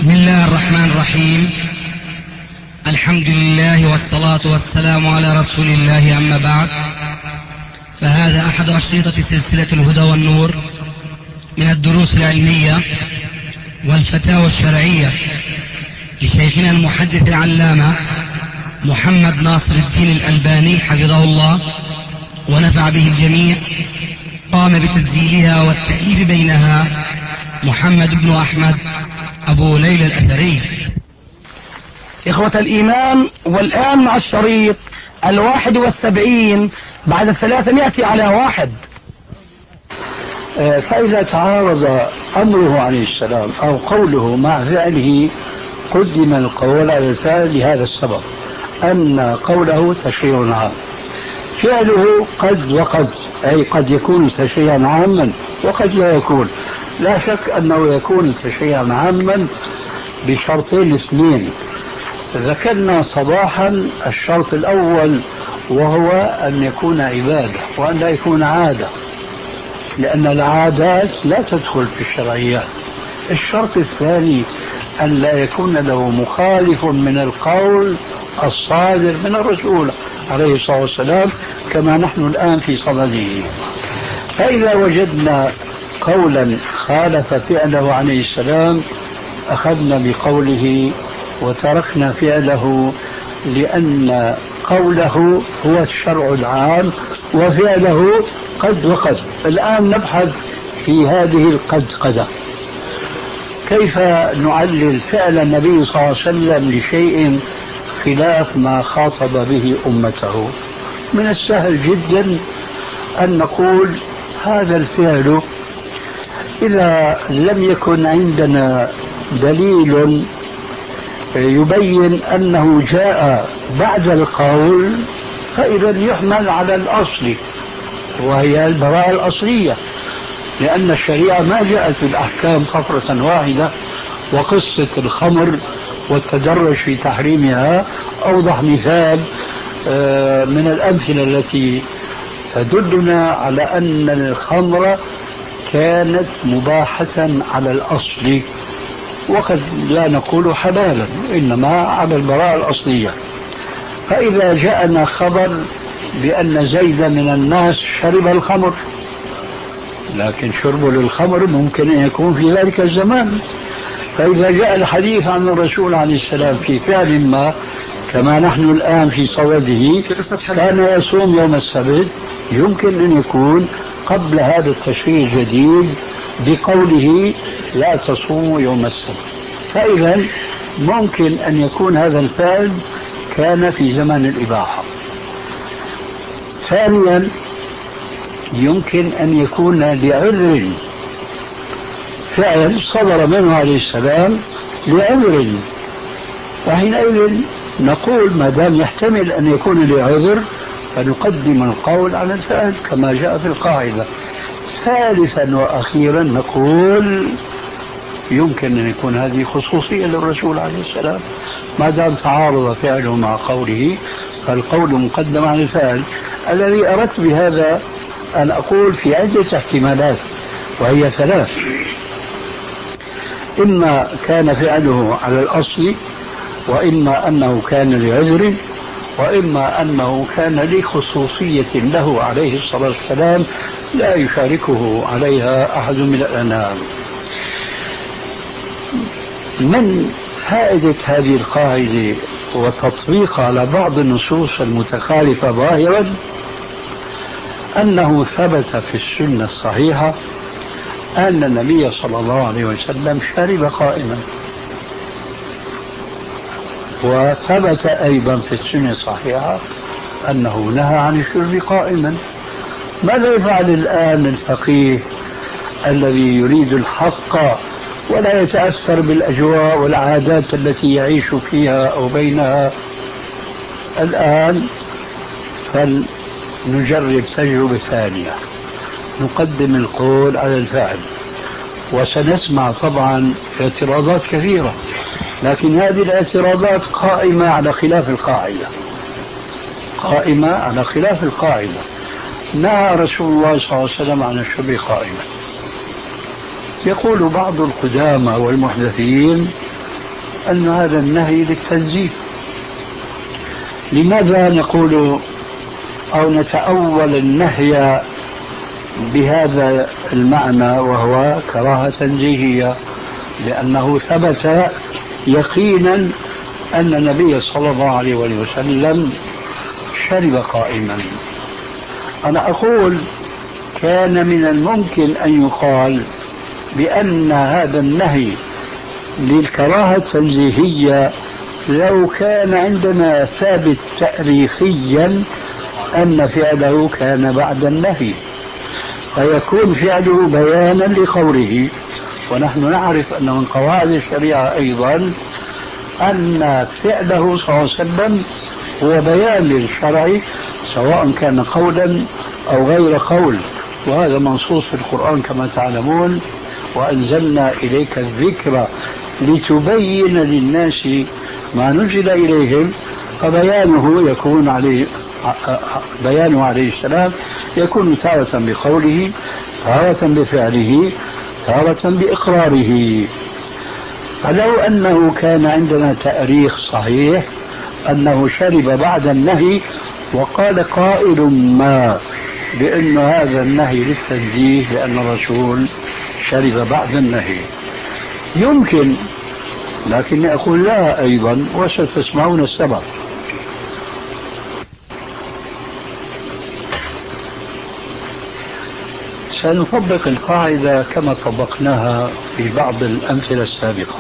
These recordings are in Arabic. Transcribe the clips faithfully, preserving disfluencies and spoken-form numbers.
بسم الله الرحمن الرحيم. الحمد لله والصلاة والسلام على رسول الله، أما بعد، فهذا أحد أشرطة سلسلة الهدى والنور من الدروس العلمية والفتاوى الشرعية لشيخنا المحدث العلامة محمد ناصر الدين الألباني حفظه الله ونفع به الجميع. قام بتسجيلها والتأليف بينها محمد بن أحمد أبو ليلى الأثري. إخوة الإيمان، والآن مع الشريط الواحد والسبعين بعد الثلاثمائة على واحد. فإذا تعارض أمره عليه السلام أو قوله مع فعله قدم القول على الفعل لهذا السبب، أن قوله تشريع عام، فعله قد وقد، أي قد يكون تشريعا عاما وقد لا يكون. لا شك أنه يكون تشريعا عاما بشرطين اثنين ذكرنا صباحا. الشرط الأول وهو أن يكون عبادة وأن لا يكون عادة، لأن العادات لا تدخل في الشرعيات. الشرط الثاني أن لا يكون له مخالف من القول الصادر من الرسول عليه الصلاة والسلام كما نحن الآن في صدده. فإذا وجدنا قولا خالف فعله عليه السلام أخذنا بقوله وتركنا فعله، لأن قوله هو الشرع العام وفعله قد وقد. الآن نبحث في هذه القد قدة، كيف نعلل فعل النبي صلى الله عليه وسلم لشيء خلاف ما خاطب به أمته. من السهل جدا أن نقول هذا الفعل إذا لم يكن عندنا دليل يبين أنه جاء بعد القول فإذا يحمل على الأصل وهي البراءة الأصلية، لأن الشريعة ما جاءت الأحكام صفرة واحدة. وقصة الخمر والتدرج في تحريمها أوضح مثال من الأمثلة التي تدلنا على أن الخمر كانت مباحة على الأصل، وقد لا نقول حلالا، إنما على البراءة الأصلية. فإذا جاءنا خبر بأن زيد من الناس شرب الخمر، لكن شربه للخمر ممكن أن يكون في ذلك الزمان. فإذا جاء الحديث عن الرسول عليه السلام في فعل ما كما نحن الآن في صدده، كان يصوم يوم السبت، يمكن أن يكون قبل هذا التشريع الجديد بقوله لا تصوموا يوم السبت. فإذا ممكن أن يكون هذا الفعل كان في زمن الإباحة. ثانيا يمكن أن يكون لعذر، فعل صدر منه عليه السلام لعذر، وحينئذ نقول ما دام يحتمل أن يكون لعذر فنقدم القول على الفعل كما جاء في القاعدة. ثالثا وأخيرا نقول يمكن أن يكون هذه خصوصية للرسول عليه السلام، ما دام تعارض فعله مع قوله فالقول مقدم على الفعل. الذي أردت بهذا أن أقول في عدة احتمالات، وهي ثلاث: إما كان فعله على الأصل، وإما أنه كان لعذر، وإما أنه كان لخصوصية له عليه الصلاة والسلام لا يشاركه عليها أحد من الأنام. من فائدة هذه القاعدة وتطبيقها على بعض النصوص المتخالفة ظاهرا أنه ثبت في السنة الصحيحة أن النبي صلى الله عليه وسلم شرب قائما، وثبت أيضا في السنة الصحيحة أنه نهى عن الشرب قائما. ماذا يفعل الآن الفقيه الذي يريد الحق ولا يتأثر بالأجواء والعادات التي يعيش فيها أو بينها؟ الآن فلنجرب تجربة ثانية، نقدم القول على الفعل، وسنسمع طبعا اعتراضات كثيرة، لكن هذه الاعتراضات قائمة على خلاف القاعدة، قائمة على خلاف القاعدة. نهى رسول الله صلى الله عليه وسلم عن الشرب قائما. يقول بعض القدامى والمحدثين أن هذا النهي للتنزيه. لماذا نقول أو نتأول النهي بهذا المعنى وهو كراهة تنزيهية؟ لأنه ثبت يقينا أن النبي صلى الله عليه وسلم شرب قائما. أنا أقول كان من الممكن أن يقال بأن هذا النهي للكراهة التنزيهية لو كان عندنا ثابت تاريخيا أن فعله كان بعد النهي، فيكون فعله بيانا لقوله. ونحن نعرف أن من قواعد الشريعة أيضا أن فعله صلى الله عليه وسلم هو بيان للشرع سواء كان قولا أو غير قول، وهذا منصوص في القرآن كما تعلمون: وأنزلنا إليك الذكر لتبين للناس ما نزل إليهم. فبيانه يكون عليه بيانه عليه السلام يكون تارة بقوله، تارة بفعله، تارة بإقراره. فلو أنه كان عندنا تاريخ صحيح أنه شرب بعد النهي وقال قائل ما بأن هذا النهي للتنزيه لأن الرسول شرب بعد النهي، يمكن. لكني أقول لا أيضا، وستسمعون السبب. سنطبق القاعدة كما طبقناها في بعض الأمثلة السابقة.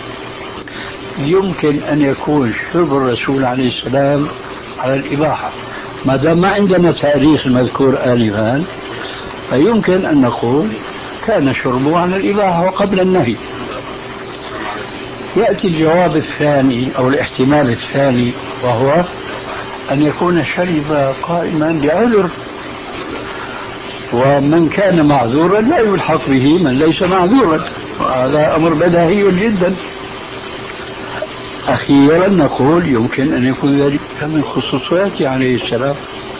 يمكن أن يكون شرب الرسول عليه السلام على الإباحة، ما دام ما عندنا تاريخ المذكور آنفا، فيمكن أن نقول كان شربه على الإباحة وقبل النهي. يأتي الجواب الثاني أو الاحتمال الثاني، وهو أن يكون شرب قائما لعذر، ومن كان معذورا لا يلحق به من ليس معذورا، وهذا أمر بديهي جدا. أخيرا نقول يمكن أن يكون ذلك من خصوصياته عليه السلام.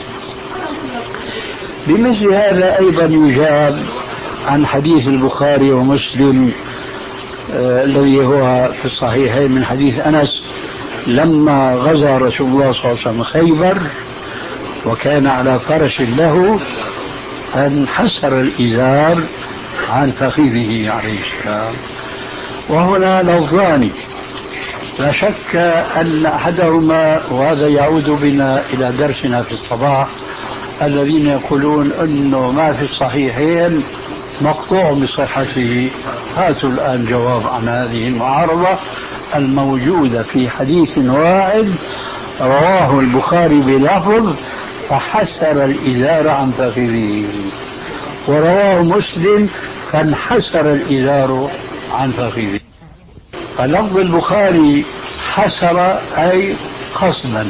بمثل هذا أيضا يجاب عن حديث البخاري ومسلم آه الذي هو في الصحيحين من حديث أنس لما غزا رسول الله صلى الله عليه وسلم خيبر وكان على فرس له انحسر الإزار عن فخذه عليه السلام. وهنا لفظان لا شك أن أحدهما، وهذا يعود بنا إلى درسنا في الصباح، الذين يقولون أنه ما في الصحيحين مقطوع بصحته. هاتوا الآن جواب عن هذه المعارضة الموجودة في حديث واحد رواه البخاري بلفظ فحسر الإزار عن فخذه، ورواه مسلم فانحسر الإزار عن فخذه. فلفظ البخاري حسر أي قصدا،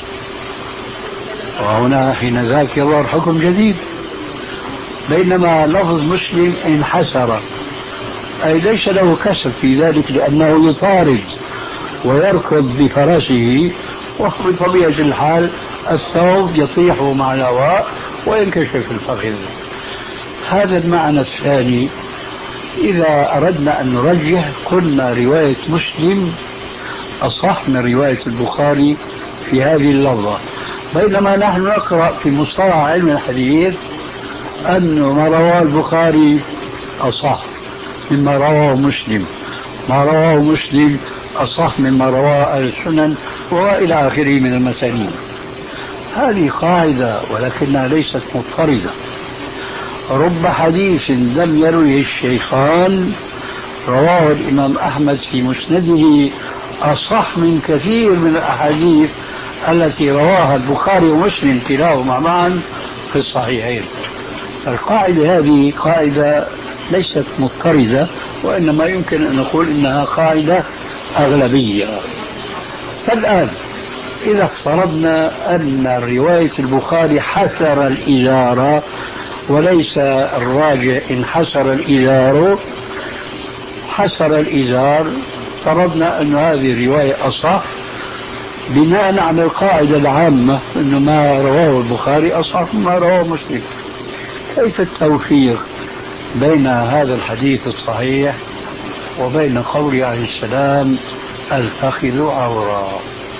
وهنا حين ذاك يظهر حكم جديد. بينما لفظ مسلم انحسر أي ليس له كسب في ذلك، لأنه يطارد ويركض بفرسه، وبطبيعة الحال الثوب يطيح مع الهواء وينكشف الفخذ. هذا المعنى الثاني. إذا أردنا أن نرجح قلنا رواية مسلم أصح من رواية البخاري في هذه اللفظة، بينما نحن نقرأ في مصطلح علم الحديث أن ما رواه البخاري أصح مما رواه مسلم، ما رواه مسلم أصح مما رواه السنن، وإلى آخره من المسانيد. هذه قاعدة ولكنها ليست مضطردة. رب حديث لم يروه الشيخان رواه الإمام أحمد في مسنده أصح من كثير من الأحاديث التي رواها البخاري ومسلم كلاهما معا في الصحيحين. القاعدة هذه قاعدة ليست مضطردة، وإنما يمكن أن نقول إنها قاعدة أغلبية. فالآن إذا افترضنا أن رواية البخاري حسر الإزار وليس الراجع انحسر الإزار، حسر الإزار، افترضنا أن هذه الرواية أصح بناء على القاعدة العامة أن ما رواه البخاري أصح مما رواه مسلم. كيف التوفيق بين هذا الحديث الصحيح وبين قوله عليه السلام الفخذ عورة.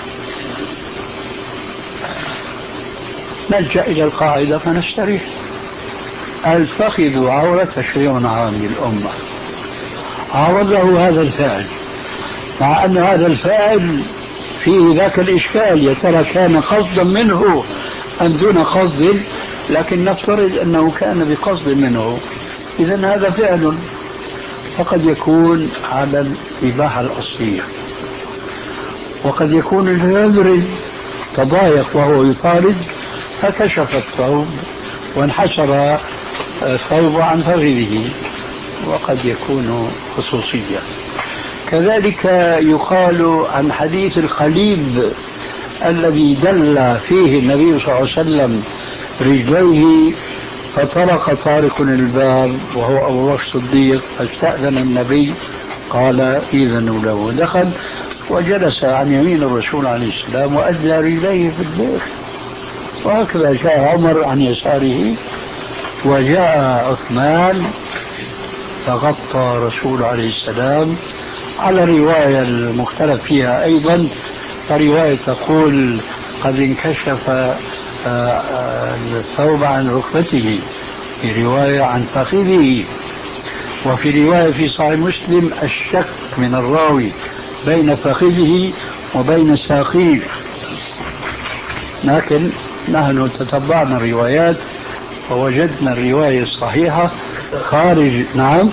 نلجأ إلى القاعدة فنستريح. الفخذ عورة تشريع عام للأمة، عرضه هذا الفعل، مع أن هذا الفعل فيه ذاك الإشكال، يا ترى كان قصدا منه أم دون قصد، لكن نفترض أنه كان بقصد منه، إذن هذا فعل، فقد يكون على الإباحة الأصلية، وقد يكون العذر تضايق وهو يطارد فكشف الثوب وانحشر الثوب عن فخذه، وقد يكون خصوصية. كذلك يقال عن حديث الخليب الذي دل فيه النبي صلى الله عليه وسلم رجليه فطرق طارق الباب وهو أبو بكر الصديق، فاستأذن النبي قال إذنوا له، دخل وجلس عن يمين الرسول عليه السلام وأدلى رجليه في البيت. وهكذا جاء عمر عن يساره، وجاء عثمان فغطى رسول عليه السلام، على رواية المختلف فيها أيضا، فرواية تقول قد انكشف الثوب عن ركبته، في رواية عن فخذه، وفي رواية في صحيح مسلم الشك من الراوي بين فخذه وبين ساقيه. لكن نحن تتبعنا الروايات ووجدنا الرواية الصحيحة خارج. نعم،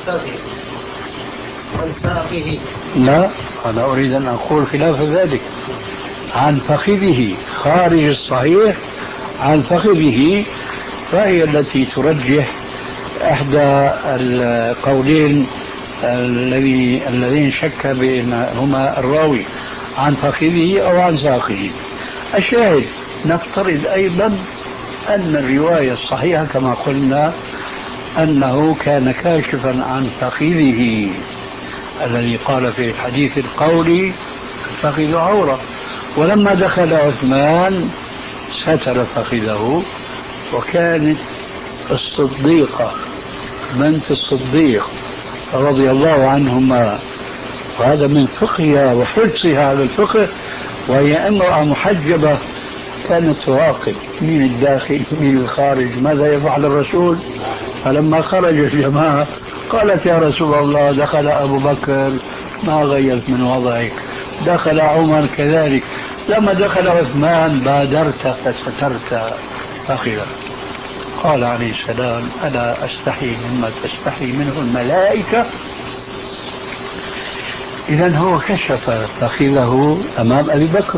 عن ساقه. لا، أنا أريد أن أقول خلاف ذلك، عن فخذه خارج الصحيح، عن فخذه، فهي التي ترجح إحدى القولين الذي الذين شك بينهما الراوي، عن فخذه أو عن ساقه. الشاهد نفترض أيضا أن الرواية الصحيحة كما قلنا أنه كان كاشفا عن فخذه، الذي قال في الحديث القولي الفخذ عورة. ولما دخل عثمان ستر فخذه، وكانت الصديقة بنت الصديق رضي الله عنهما، وهذا من فقهها وحرصها على الفقه، وهي امرأة محجبة، كانت تراقب من الداخل من الخارج ماذا يفعل الرسول. فلما خرج الجماعة قالت يا رسول الله دخل أبو بكر ما غيرت من وضعك، دخل عمر كذلك، لما دخل عثمان بادرت فسترت فخذه. قال عليه السلام ألا أستحي مما تستحي منه الملائكة. إذن هو كشف فخذه أمام أبي بكر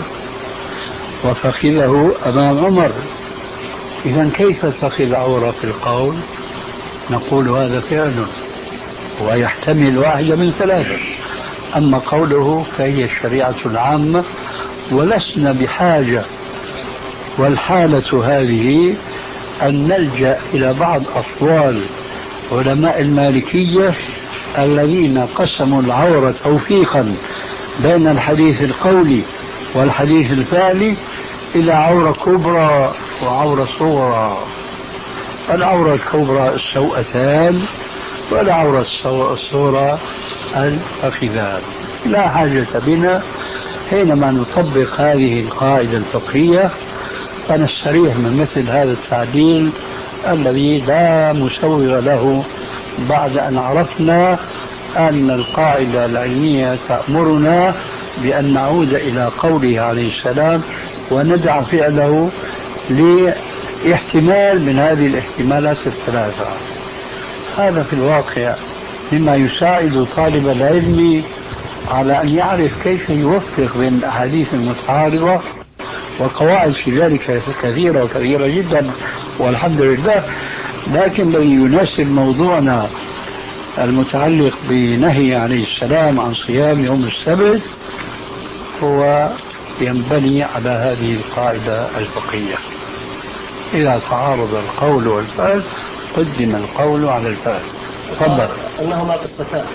وفخذه أمام عمر، إذن كيف الفخذ عورة في القول؟ نقول هذا فعل ويحتمل واحدة من ثلاثة. أما قوله فهي الشريعة العامة، ولسنا بحاجة والحالة هذه أن نلجأ إلى بعض أقوال علماء المالكية الذين قسموا العورة توفيقا بين الحديث القولي والحديث الفعلي إلى عورة كبرى وعورة صغرى. العورة الكبرى السوءتان، والعورة الصغرى الفخذان. لا حاجة بنا حينما نطبق هذه القاعدة الفقهية فنستريح من مثل هذا التعديل الذي لا مسوغ له، بعد أن عرفنا أن القاعدة العلمية تأمرنا بأن نعود إلى قوله عليه السلام وندع فعله لاحتمال من هذه الاحتمالات الثلاثة. هذا في الواقع مما يساعد طالب العلم على أن يعرف كيف يوفق بين الأحاديث المتعارضة، والقواعد في ذلك كثيرة وكثيرة جدا والحمد لله. لكن الذي يناسب موضوعنا المتعلق بنهي عليه السلام عن صيام يوم السبت هو ينبني على هذه القاعدة الفقهية: إذا تعارض القول والفعل قدم القول على الفعل. تفضل. أنهما قصتان،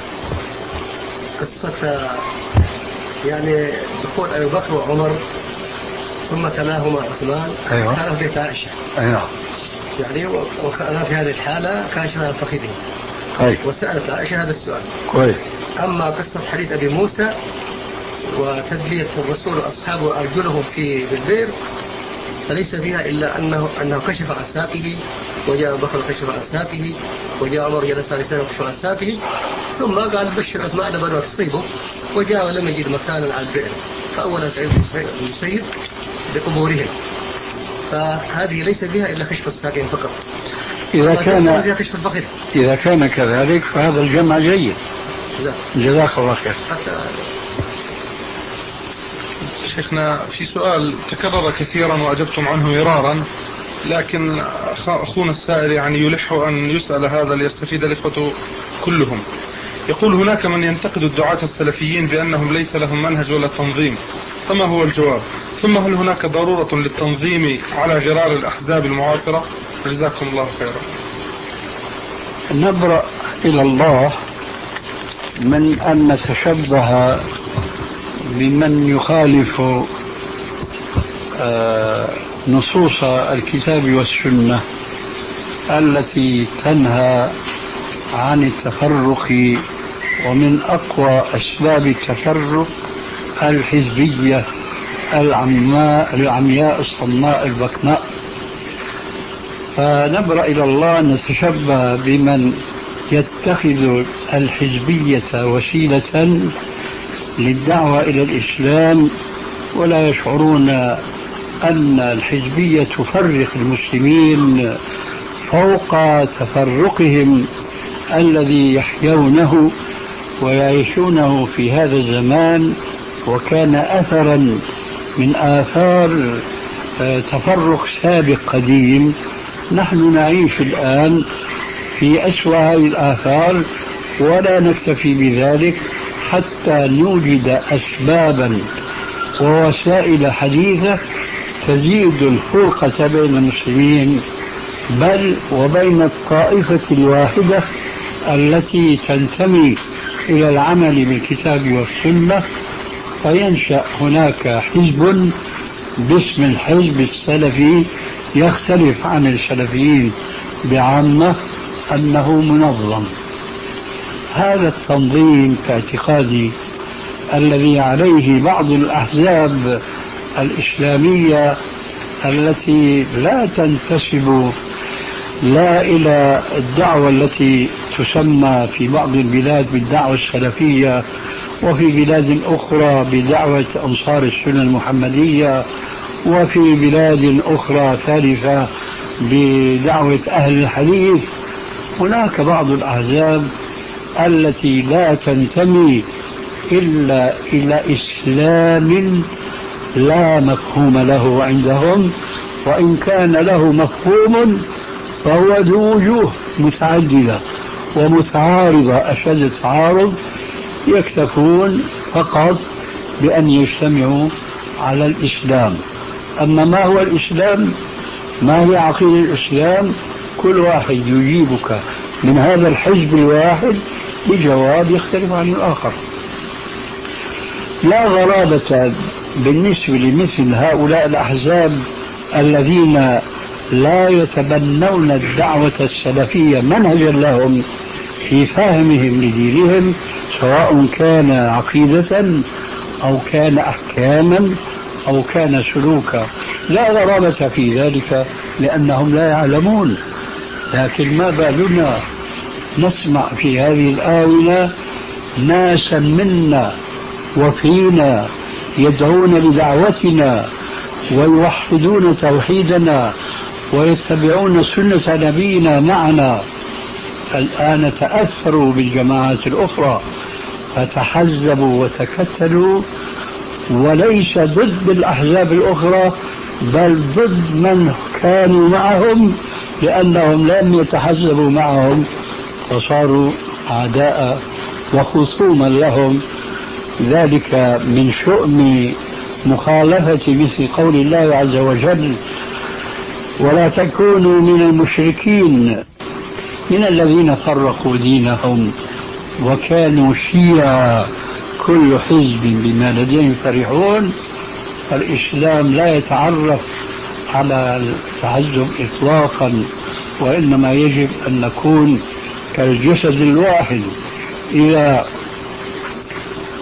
قصة يعني دخول أبي بكر وعمر ثم تلاهما عثمان. أيوة. كان في بيت عائشة. أيوة. يعني وكان في هذه الحالة كاشف عن فخذه. أيوة. وسألت عائشة هذا السؤال. كويس. أما قصة حديث أبي موسى وتدلية الرسول وأصحابه أرجلهم في بالبئر، فليس فيها إلا أنه, أنه كشف عن ساقه، وجاء بكر كشف عن ساقه، وجاء عمر جلس على لسانه كشف عن ساقه، ثم قال بشر أثماء لبنوا تصيبه، وجاء ولم يجد مكانا على البئر فأول سعيد المسيب بقبورهم. فهذه ليس فيها إلا كشف الساقين فقط. إذا كان فيها كشف الفخذ. إذا كان كذلك فهذا الجمع جيد. جزاك الله خير. شيخنا في سؤال تكرر كثيرا وأجبتم عنه مرارا، لكن أخونا السائل يعني يلح أن يسأل هذا ليستفيد الإخوة كلهم. يقول هناك من ينتقد الدعاة السلفيين بأنهم ليس لهم منهج ولا تنظيم، فما هو الجواب؟ ثم هل هناك ضرورة للتنظيم على غرار الأحزاب المعاصرة؟ جزاكم الله خيرا. نبرأ إلى الله من أن نتشبه بمن يخالف نصوص الكتاب والسنة التي تنهى عن التفرق، ومن أقوى أسباب التفرق الحزبية العماء العمياء الصماء البكماء. فنبرأ إلى الله نتشبه بمن يتخذ الحزبية وسيلة للدعوة إلى الإسلام، ولا يشعرون أن الحزبية تفرق المسلمين فوق تفرقهم الذي يحيونه ويعيشونه في هذا الزمان، وكان أثرا من آثار تفرق سابق قديم. نحن نعيش الآن في أسوأ هذه الآثار، ولا نكتفي بذلك حتى نوجد أسبابا ووسائل حديثة تزيد الفرقة بين المسلمين، بل وبين الطائفة الواحدة التي تنتمي إلى العمل بالكتاب والسنة، فينشأ هناك حزب باسم الحزب السلفي يختلف عن السلفيين بعامة أنه منظم. هذا التنظيم في اعتقادي الذي عليه بعض الأحزاب الإسلامية التي لا تنتسب لا إلى الدعوة التي تسمى في بعض البلاد بالدعوة السلفية، وفي بلاد أخرى بدعوة أنصار السنة المحمدية، وفي بلاد أخرى ثالثة بدعوة أهل الحديث. هناك بعض الأحزاب التي لا تنتمي إلا إلى إسلام لا مفهوم له عندهم، وإن كان له مفهوم فهو ذو وجوه متعددة ومتعارضة أشد التعارض، يكتفون فقط بأن يجتمعوا على الإسلام. أما ما هو الإسلام، ما هي عقيدة الإسلام، كل واحد يجيبك من هذا الحزب الواحد بجواب يختلف عن الآخر. لا غرابة بالنسبة لمثل هؤلاء الأحزاب الذين لا يتبنون الدعوة السلفية منهجا لهم في فهمهم لدينهم، سواء كان عقيدة أو كان أحكاما أو كان سلوكا. لا غرابة في ذلك لأنهم لا يعلمون. لكن ما بالنا نسمع في هذه الآونة ناسا منا وفينا يدعون لدعوتنا ويوحدون توحيدنا ويتبعون سنة نبينا معنا، الآن تأثروا بالجماعات الأخرى فتحزبوا وتكتلوا، وليس ضد الأحزاب الأخرى بل ضد من كانوا معهم، لأنهم لم يتحزبوا معهم وصاروا أعداء وخصوما لهم. ذلك من شؤم مخالفة مثل قول الله عز وجل: ولا تكونوا من المشركين من الذين فرقوا دينهم وكانوا شيعا كل حزب بما لديهم فرحون. الإسلام لا يتعرف على التعزب إطلاقا، وإنما يجب أن نكون كالجسد الواحد إذا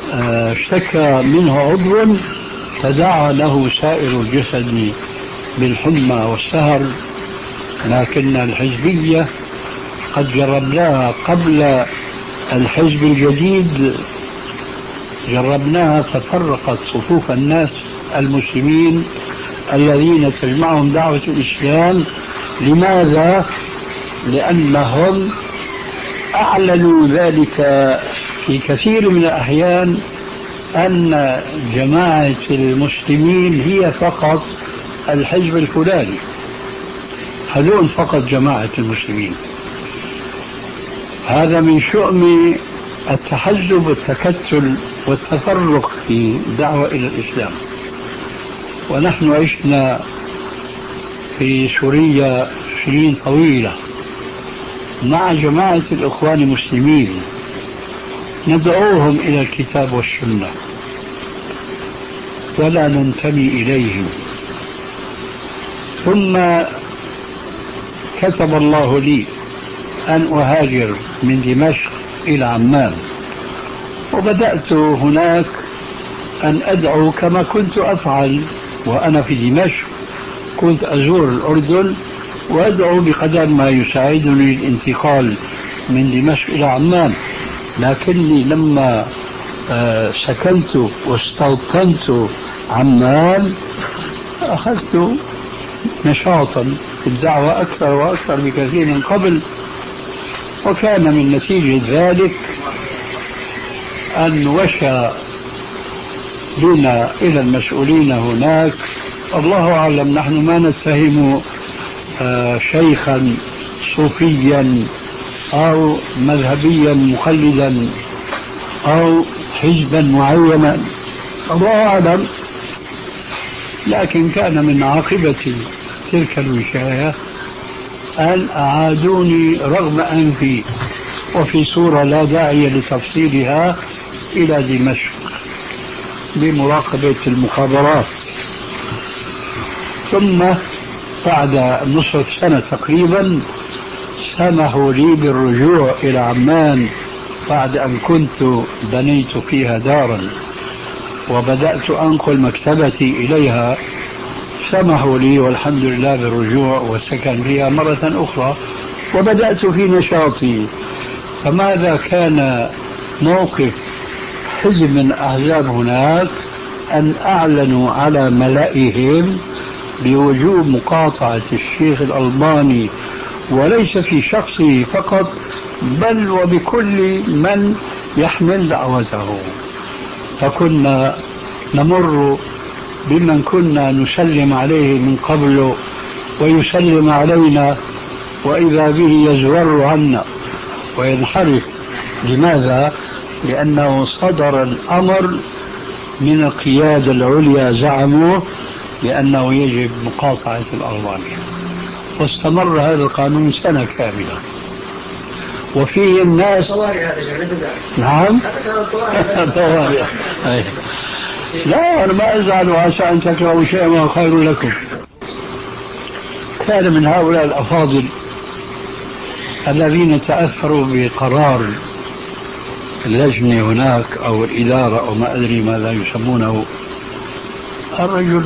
اشتكى منه عضو فدعا له سائر الجسد بالحمى والسهر. لكن الحزبية قد جربناها قبل الحزب الجديد، جربناها ففرقت صفوف الناس المسلمين الذين تجمعهم دعوة الإسلام. لماذا؟ لأنهم أعلنوا ذلك في كثير من الأحيان أن جماعة المسلمين هي فقط الحزب الفلاني، هذول فقط جماعة المسلمين. هذا من شؤم التحزب والتكتل والتفرق في الدعوة إلى الإسلام. ونحن عشنا في سوريا سنين طويلة مع جماعة الإخوان المسلمين ندعوهم إلى الكتاب والسنة ولا ننتمي إليهم. ثم كتب الله لي أن أهاجر من دمشق إلى عمان، وبدأت هناك أن أدعو كما كنت أفعل وأنا في دمشق. كنت أزور الأردن وأدعو بقدر ما يساعدني الانتقال من دمشق إلى عمان. لكني لما سكنت واستوطنت عمان أخذت نشاطا في الدعوة أكثر وأكثر بكثير من قبل. وكان من نتيجة ذلك أن وشى بنا إلى المسؤولين هناك. الله أعلم، نحن ما نتهم شيخا صوفيا أو مذهبيا مقلدا أو حزبا معينا، الله أعلم. لكن كان من عاقبة تلك الوشاية أن أعادوني رغم أنفي، وفي صورة لا داعي لتفصيلها، إلى دمشق بمراقبة المخابرات. ثم بعد نصف سنة تقريبا سمحوا لي بالرجوع إلى عمان بعد أن كنت بنيت فيها دارا وبدأت أنقل مكتبتي إليها. سمحوا لي والحمد لله بالرجوع والسكن فيها مرة أخرى، وبدأت في نشاطي. فماذا كان موقف حزب من أحزاب هناك؟ أن أعلنوا على ملائهم بوجوب مقاطعة الشيخ الألباني، وليس في شخصه فقط بل وبكل من يحمل دعوته. فكنا نمر بمن كنا نسلم عليه من قبل ويسلم علينا، وإذا به يزور عنا وينحرف. لماذا؟ لأنه صدر الأمر من القيادة العليا، زعموا لأنه يجب مقاطعة الألباني. واستمر هذا القانون سنة كاملة، وفيه الناس نعم طوارئ. لا أنا ما أزعل، وعسى أن تكرهوا شيئا وهو خير لكم. كان من هؤلاء الأفاضل الذين تأثروا بقرار اللجنة هناك أو الإدارة أو ما أدري ماذا يسمونه، الرجل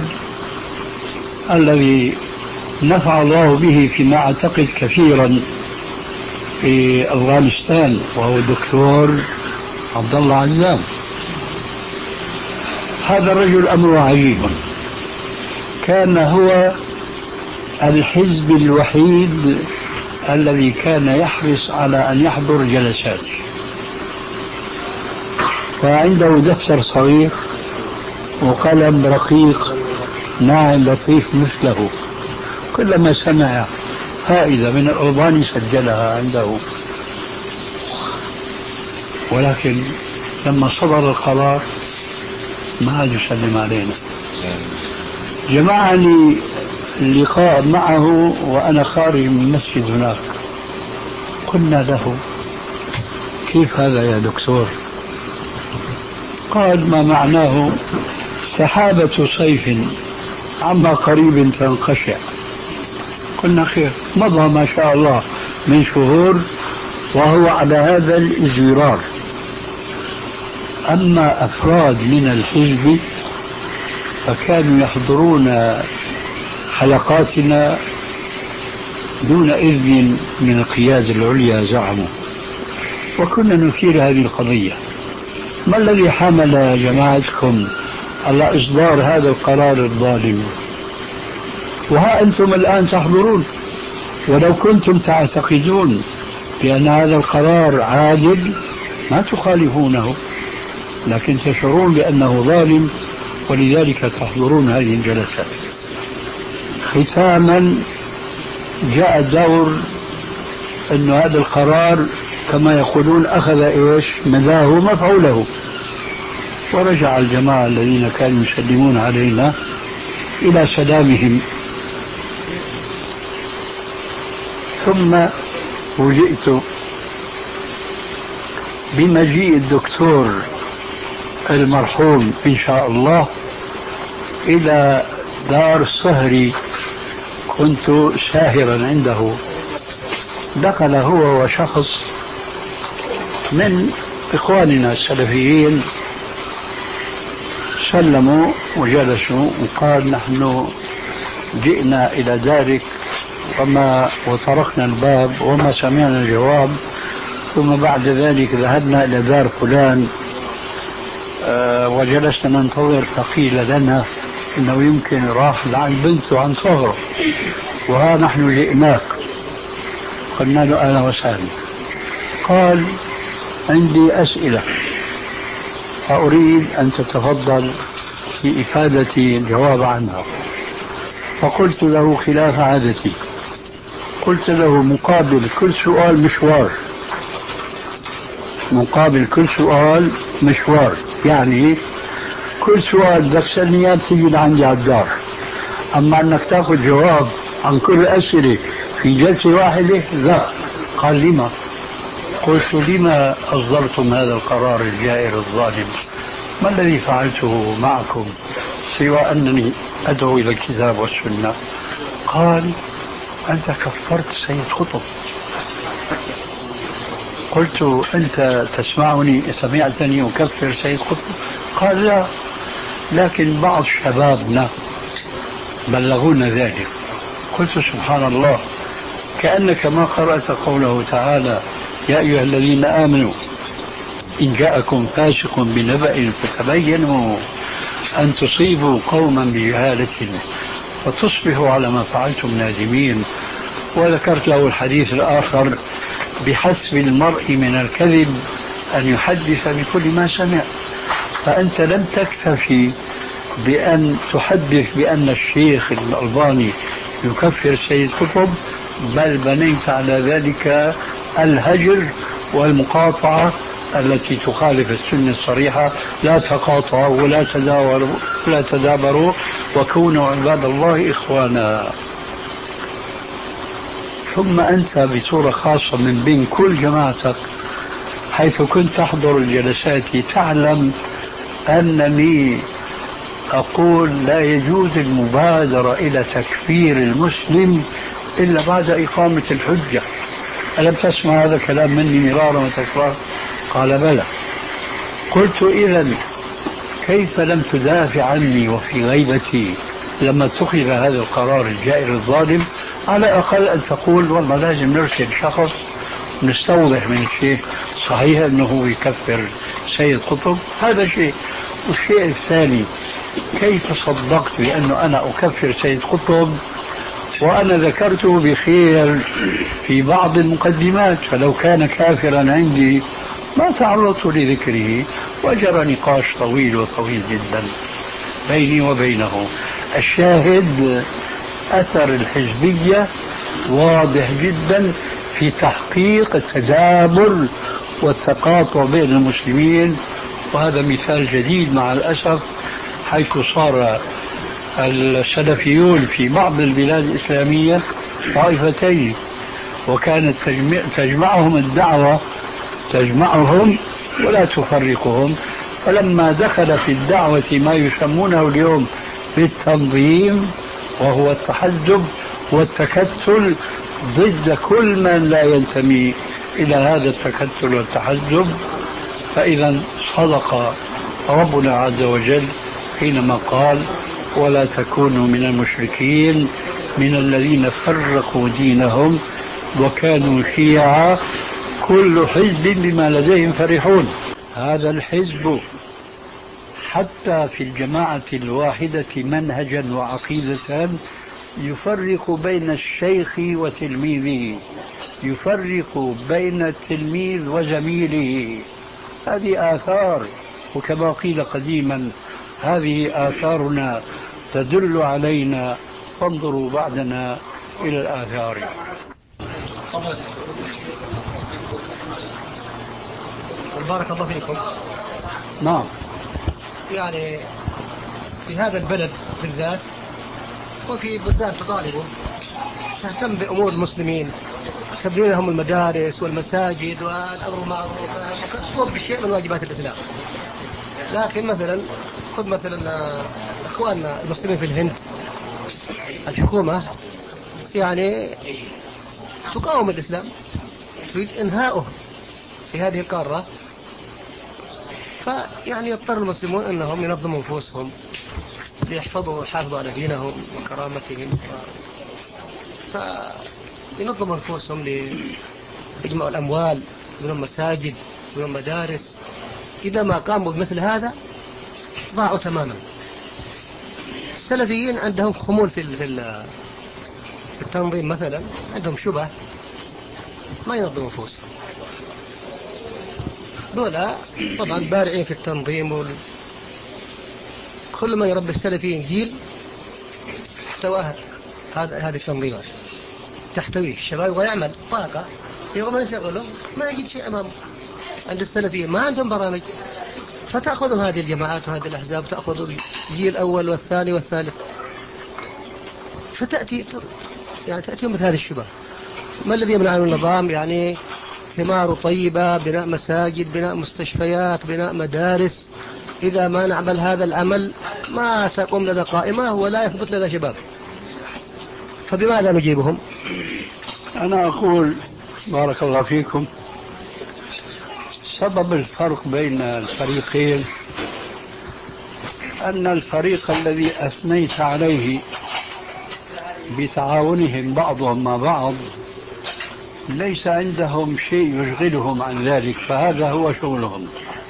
الذي نفع الله به فيما أعتقد كثيرا في أفغانستان، وهو الدكتور عبد الله عزام. هذا الرجل أمره عجيب. كان هو الحزب الوحيد الذي كان يحرص على أن يحضر جلساتي، وعنده دفتر صغير وقلم رقيق ناعم لطيف مثله. كلما سمع فائدة من الألباني سجلها عنده. ولكن لما صدر القرار ما عاد يسلم علينا. جمعني اللقاء معه وأنا خارج من المسجد هناك. قلنا له: كيف هذا يا دكتور؟ قال: ما معناه سحابة صيف عما قريب تنقشع. قلنا: خير. مضى ما شاء الله من شهور وهو على هذا الازدرار. أما أفراد من الحزب فكانوا يحضرون حلقاتنا دون إذن من القيادة العليا زعموا، وكنا نثير هذه القضية. ما الذي حمل جماعتكم على إصدار هذا القرار الظالم؟ وها أنتم الآن تحضرون، ولو كنتم تعتقدون بأن هذا القرار عادل ما تخالفونه، لكن تشعرون بأنه ظالم ولذلك تحضرون هذه الجلسات. ختاما جاء الدور أن هذا القرار كما يقولون أخذ إيش مداه مفعوله، ورجع الجماعة الذين كانوا يسلمون علينا إلى سلامهم. ثم فوجئت بمجيء الدكتور المرحوم إن شاء الله إلى دار السهري، كنت ساهرا عنده. دخل هو وشخص من إخواننا السلفيين، سلموا وجلسوا وقال نحن جئنا إلى دارك وما وطرقنا الباب وما سمعنا الجواب، ثم بعد ذلك ذهبنا إلى دار فلان أه وجلسنا ننتظر، فقيل لنا إنه يمكن راح لعن بنته عن صغره وها نحن جئناك. قلنا له أهلا وسهلا. قال عندي أسئلة فأريد أن تتفضل في إفادتي الجواب عنها. فقلت له خلاف عادتي، قلت له مقابل كل سؤال مشوار، مقابل كل سؤال مشوار، يعني كل سؤال بدك تسألني اياه بتيجي لعندي على الدار، أما أنك تأخذ جواب عن كل الأسئلة في جلسة واحدة لا. قال لما؟ قلت لما أصدرتم هذا القرار الجائر الظالم؟ ما الذي فعلته معكم سوى أنني أدعو إلى الكتاب والسنة؟ قال أنت كفرت سيد قطب. قلت أنت تسمعني سمعتني أكفر سيد قطب؟ قال لا، لكن بعض شبابنا بلغونا ذلك. قلت سبحان الله، كأنك ما قرأت قوله تعالى يا أيها الذين آمنوا إن جاءكم فاسق بنبأ فتبينوا أن تصيبوا قوما بجهالة فتصبحوا على ما فعلتم نادمين. وذكرت له الحديث الآخر بحسب المرء من الكذب أن يحدث بكل ما سمع. فأنت لم تكتفي بأن تحدث بأن الشيخ الألباني يكفر سيد قطب، بل بنيت على ذلك الهجر والمقاطعة التي تخالف السنة الصريحة. لا تقاطعوا ولا تداوروا ولا تدابروا وكونوا عباد الله إخوانا. ثم أنت بصورة خاصة من بين كل جماعتك حيث كنت تحضر الجلسات تعلم أنني أقول لا يجوز المبادرة إلى تكفير المسلم إلا بعد إقامة الحجة. ألم تسمع هذا الكلام مني مرارا وتكرارا؟ قال بلى. قلت إذن كيف لم تدافع عني وفي غيبتي لما اتخذ هذا القرار الجائر الظالم؟ على الأقل أن تقول والله لازم نرسل شخص نستوضح من الشيء صحيح أنه يكفر سيد قطب، هذا شيء. والشيء الثاني، كيف صدقت بأنه أنا أكفر سيد قطب وأنا ذكرته بخير في بعض المقدمات؟ فلو كان كافرا عندي ما تعرضت لذكره. وجرى نقاش طويل وطويل جدا بيني وبينه. الشاهد أثر الحزبية واضح جدا في تحقيق التدابر والتقاطع بين المسلمين، وهذا مثال جديد مع الأسف، حيث صار السلفيون في بعض البلاد الإسلامية طائفتين، وكانت تجمع تجمعهم الدعوة تجمعهم ولا تفرقهم. فلما دخل في الدعوة ما يسمونه اليوم بالتنظيم، وهو التحزب والتكتل ضد كل من لا ينتمي إلى هذا التكتل والتحزب، فإذا صدق ربنا عز وجل حينما قال ولا تكونوا من المشركين من الذين فرقوا دينهم وكانوا شيعا كل حزب بما لديهم فرحون. هذا الحزب حتى في الجماعة الواحدة منهجا وعقيدة يفرق بين الشيخ وتلميذه، يفرق بين التلميذ وزميله. هذه آثار، وكما قيل قديما هذه آثارنا تدل علينا فانظروا بعدنا إلى الآثار. بارك الله فيكم. نعم. يعني في هذا البلد بالذات وفي بلدان تطالبه تهتم بأمور المسلمين، تبني لهم المدارس والمساجد والأمر بالمعروف وتقوم بشيء من واجبات الإسلام. لكن مثلا خذ مثلا إخواننا المسلمين في الهند، الحكومة يعني تقاوم الإسلام، تريد إنهاؤه في هذه القارة، فيعني يضطر المسلمون أنهم ينظموا نفوسهم ليحفظوا ويحافظوا على دينهم وكرامتهم، فينظموا نفوسهم ليجمعوا الأموال من مساجد من مدارس. إذا ما قاموا بمثل هذا ضاعوا تماما. السلفيين عندهم خمول في في التنظيم، مثلا عندهم شبه ما ينظموا نفوسهم. دولا طبعا بارعين في التنظيم وال... كل ما يربي السلفيين جيل احتواها هذا هذه التنظيمات، تحتويه الشباب يبغى يعمل طاقة يوم ما يشغلهم ما يجد شيء أمامه. عند السلفيين ما عندهم برامج، فتأخذهم هذه الجماعات وهذه الأحزاب، تأخذ الجيل الأول والثاني والثالث، فتأتي يعني تأتيهم مثل هذه الشبه. ما الذي يمنع النظام؟ يعني ثمار طيبة، بناء مساجد، بناء مستشفيات، بناء مدارس. إذا ما نعمل هذا العمل ما تقوم لنا قائمة ولا يثبت لنا شباب. فبماذا نجيبهم؟ أنا أقول بارك الله فيكم سبب الفرق بين الفريقين أن الفريق الذي أثنيت عليه بتعاونهم بعضهم مع بعض ليس عندهم شيء يشغلهم عن ذلك، فهذا هو شغلهم.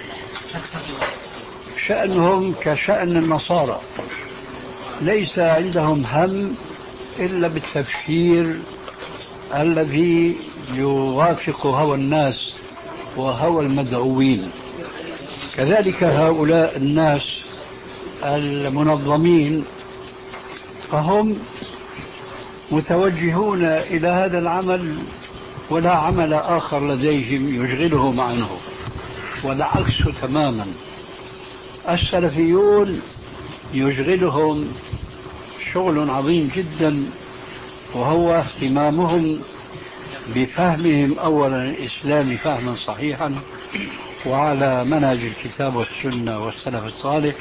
شأنهم كشأن النصارى، ليس عندهم هم إلا بالتبشير الذي يوافق هوى الناس وهوى المدعوين. كذلك هؤلاء الناس المنظمين فهم متوجهون إلى هذا العمل ولا عمل آخر لديهم يشغلهم عنه، والعكس تماما. السلفيون يشغلهم شغل عظيم جدا، وهو اهتمامهم بفهمهم أولا الإسلام فهما صحيحا وعلى منهج الكتاب والسنة والسلف الصالح،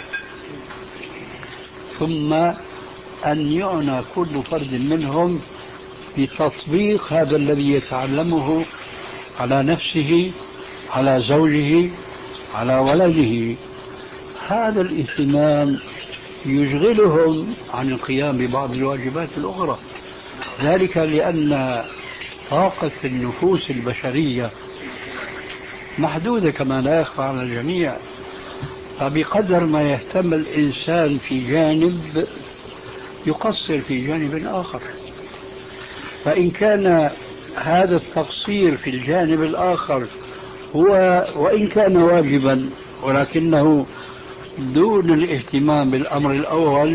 ثم أن يعنى كل فرد منهم بتطبيق هذا الذي يتعلمه على نفسه، على زوجه، على ولده. هذا الاهتمام يشغلهم عن القيام ببعض الواجبات الأخرى، ذلك لأن طاقة النفوس البشرية محدودة كما لا يخفى على الجميع، فبقدر ما يهتم الإنسان في جانب يقصر في جانب آخر. فإن كان هذا التقصير في الجانب الآخر هو وإن كان واجبا ولكنه دون الاهتمام بالأمر الأول،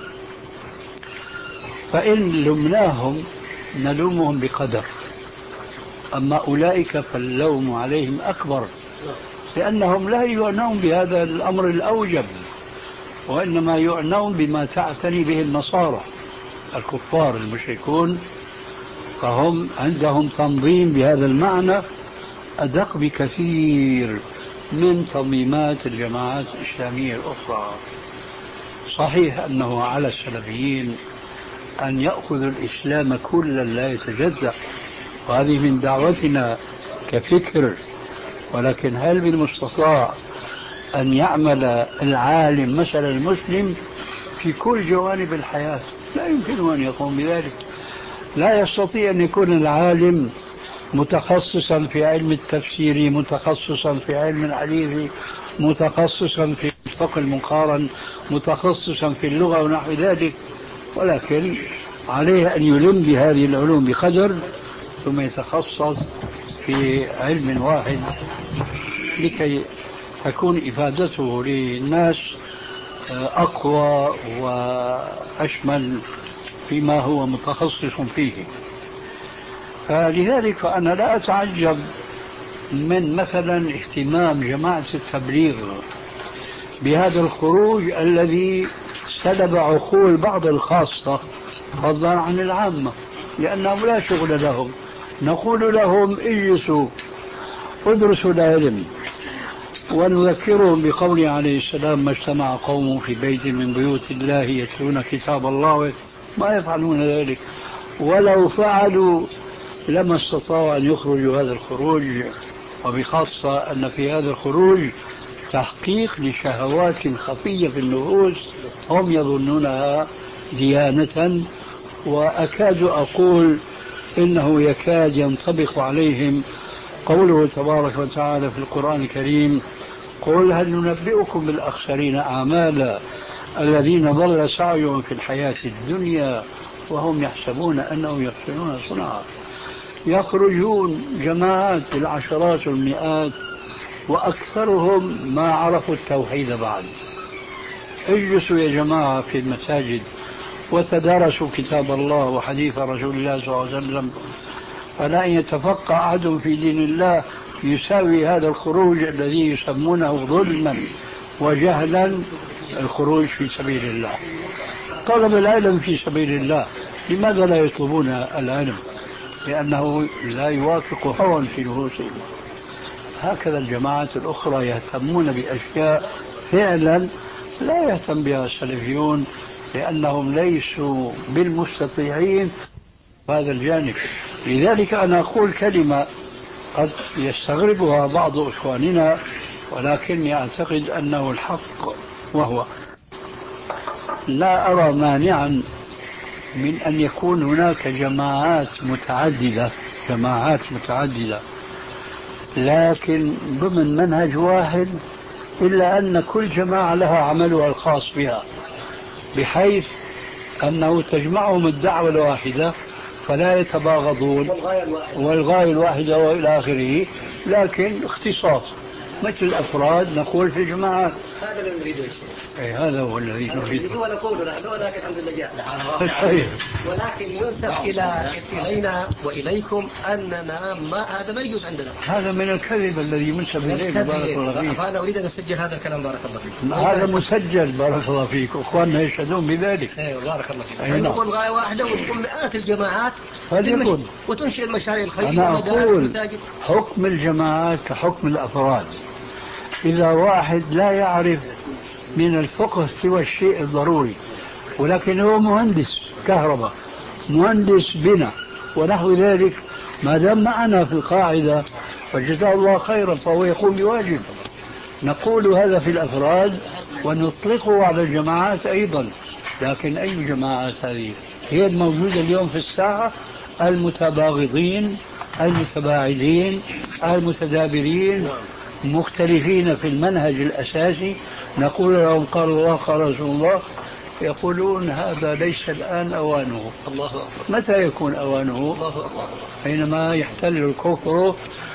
فإن لمناهم نلومهم بقدر. أما أولئك فاللوم عليهم أكبر، لأنهم لا يعنون بهذا الأمر الأوجب، وإنما يعنون بما تعتني به النصارى الكفار المشركون، فهم عندهم تنظيم بهذا المعنى أدق بكثير من تنظيمات الجماعات الإسلامية الأخرى. صحيح أنه على السلفيين أن يأخذوا الإسلام كلا لا يتجزأ، وهذه من دعوتنا كفكر ولكن هل بالمستطاع أن يعمل العالم مثل المسلم في كل جوانب الحياة؟ لا يمكن أن يقوم بذلك. لا يستطيع أن يكون العالم متخصصا في علم التفسير، متخصصا في علم الحديث، متخصصا في الفقه المقارن، متخصصا في اللغة ونحو ذلك، ولكن عليه أن يلم بهذه العلوم بقدر ثم يتخصص في علم واحد لكي تكون إفادته للناس أقوى وأشمل فيما هو متخصص فيه. فلذلك فأنا لا أتعجب من مثلا اهتمام جماعة التبليغ بهذا الخروج الذي سلب عقول بعض الخاصة فضلا عن العامة، لأنهم لا شغل لهم. نقول لهم اجلسوا ادرسوا العلم، ونذكرهم بقوله عليه السلام: ما اجتمع قوم في بيت من بيوت الله يتلون كتاب الله ما يفعلون ذلك، ولو فعلوا لما استطاعوا أن يخرجوا هذا الخروج، وبخاصة أن في هذا الخروج تحقيق لشهوات خفية في النفوس هم يظنونها ديانة، وأكاد أقول إنه يكاد ينطبق عليهم قوله تبارك وتعالى في القرآن الكريم: قل هل ننبئكم بالأخسرين أعمالا الذين ضل سعيهم في الحياة الدنيا وهم يحسبون أنهم يحسنون صنعا. يخرجون جماعات بالعشرات والمئات وأكثرهم ما عرفوا التوحيد بعد. اجلسوا يا جماعة في المساجد وتدارسوا كتاب الله وحديث رسول الله صلى الله عليه وسلم، فلا يتفقه أحد في دين الله يساوي هذا الخروج الذي يسمونه ظلما وجهلا الخروج في سبيل الله. طلب العلم في سبيل الله، لماذا لا يطلبون العلم؟ لأنه لا يوافق هوى في نفوسهم. هكذا الجماعات الأخرى يهتمون بأشياء فعلا لا يهتم بها السلفيون، لأنهم ليسوا بالمستطيعين هذا الجانب. لذلك أنا أقول كلمة قد يستغربها بعض إخواننا، ولكني أعتقد أنه الحق، وهو لا أرى مانعا من أن يكون هناك جماعات متعددة جماعات متعددة لكن ضمن منهج واحد، إلا أن كل جماعة لها عملها الخاص بها، بحيث أنه تجمعهم الدعوة الواحدة فلا يتباغضون والغاية الواحدة وإلى آخره، لكن اختصاص مثل الأفراد نقول في جماعات. هذا اللي نريده يا شيخ. أي هذا هو الذي نريده ونقول له، ولكن الحمد لله جاء. ولكن ينسب إلى إلينا وإليكم أننا ما هذا ما يجوز عندنا. هذا من الكذب الذي ينسب إلينا بارك الله فيك. فأنا أريد أن أسجل هذا الكلام بارك الله فيك. هذا مسجل بارك الله فيك، أخواننا يشهدون بذلك. أيوة بارك الله فيك. أن نكون غاية واحدة وتكون مئات الجماعات فليكن وتنشئ المشاريع الخيرية. أنا أقول حكم الجماعات كحكم الأفراد. إذا واحد لا يعرف من الفقه سوى الشيء الضروري، ولكن هو مهندس كهرباء، مهندس بناء ونحو ذلك، ما دام معنا في القاعدة فجزاه الله خيرا فهو يقوم بواجب. نقول هذا في الأفراد ونطلقه على الجماعات أيضا. لكن أي جماعات هذه؟ هي الموجودة اليوم في الساعة: المتباغضين، المتباعدين، المتدابرين، مختلفين في المنهج الأساسي. نقول لهم قال الله قال رسول الله، يقولون هذا ليس الآن أوانه. الله أكبر. متى يكون أوانه؟ الله أكبر. حينما يحتل الكفر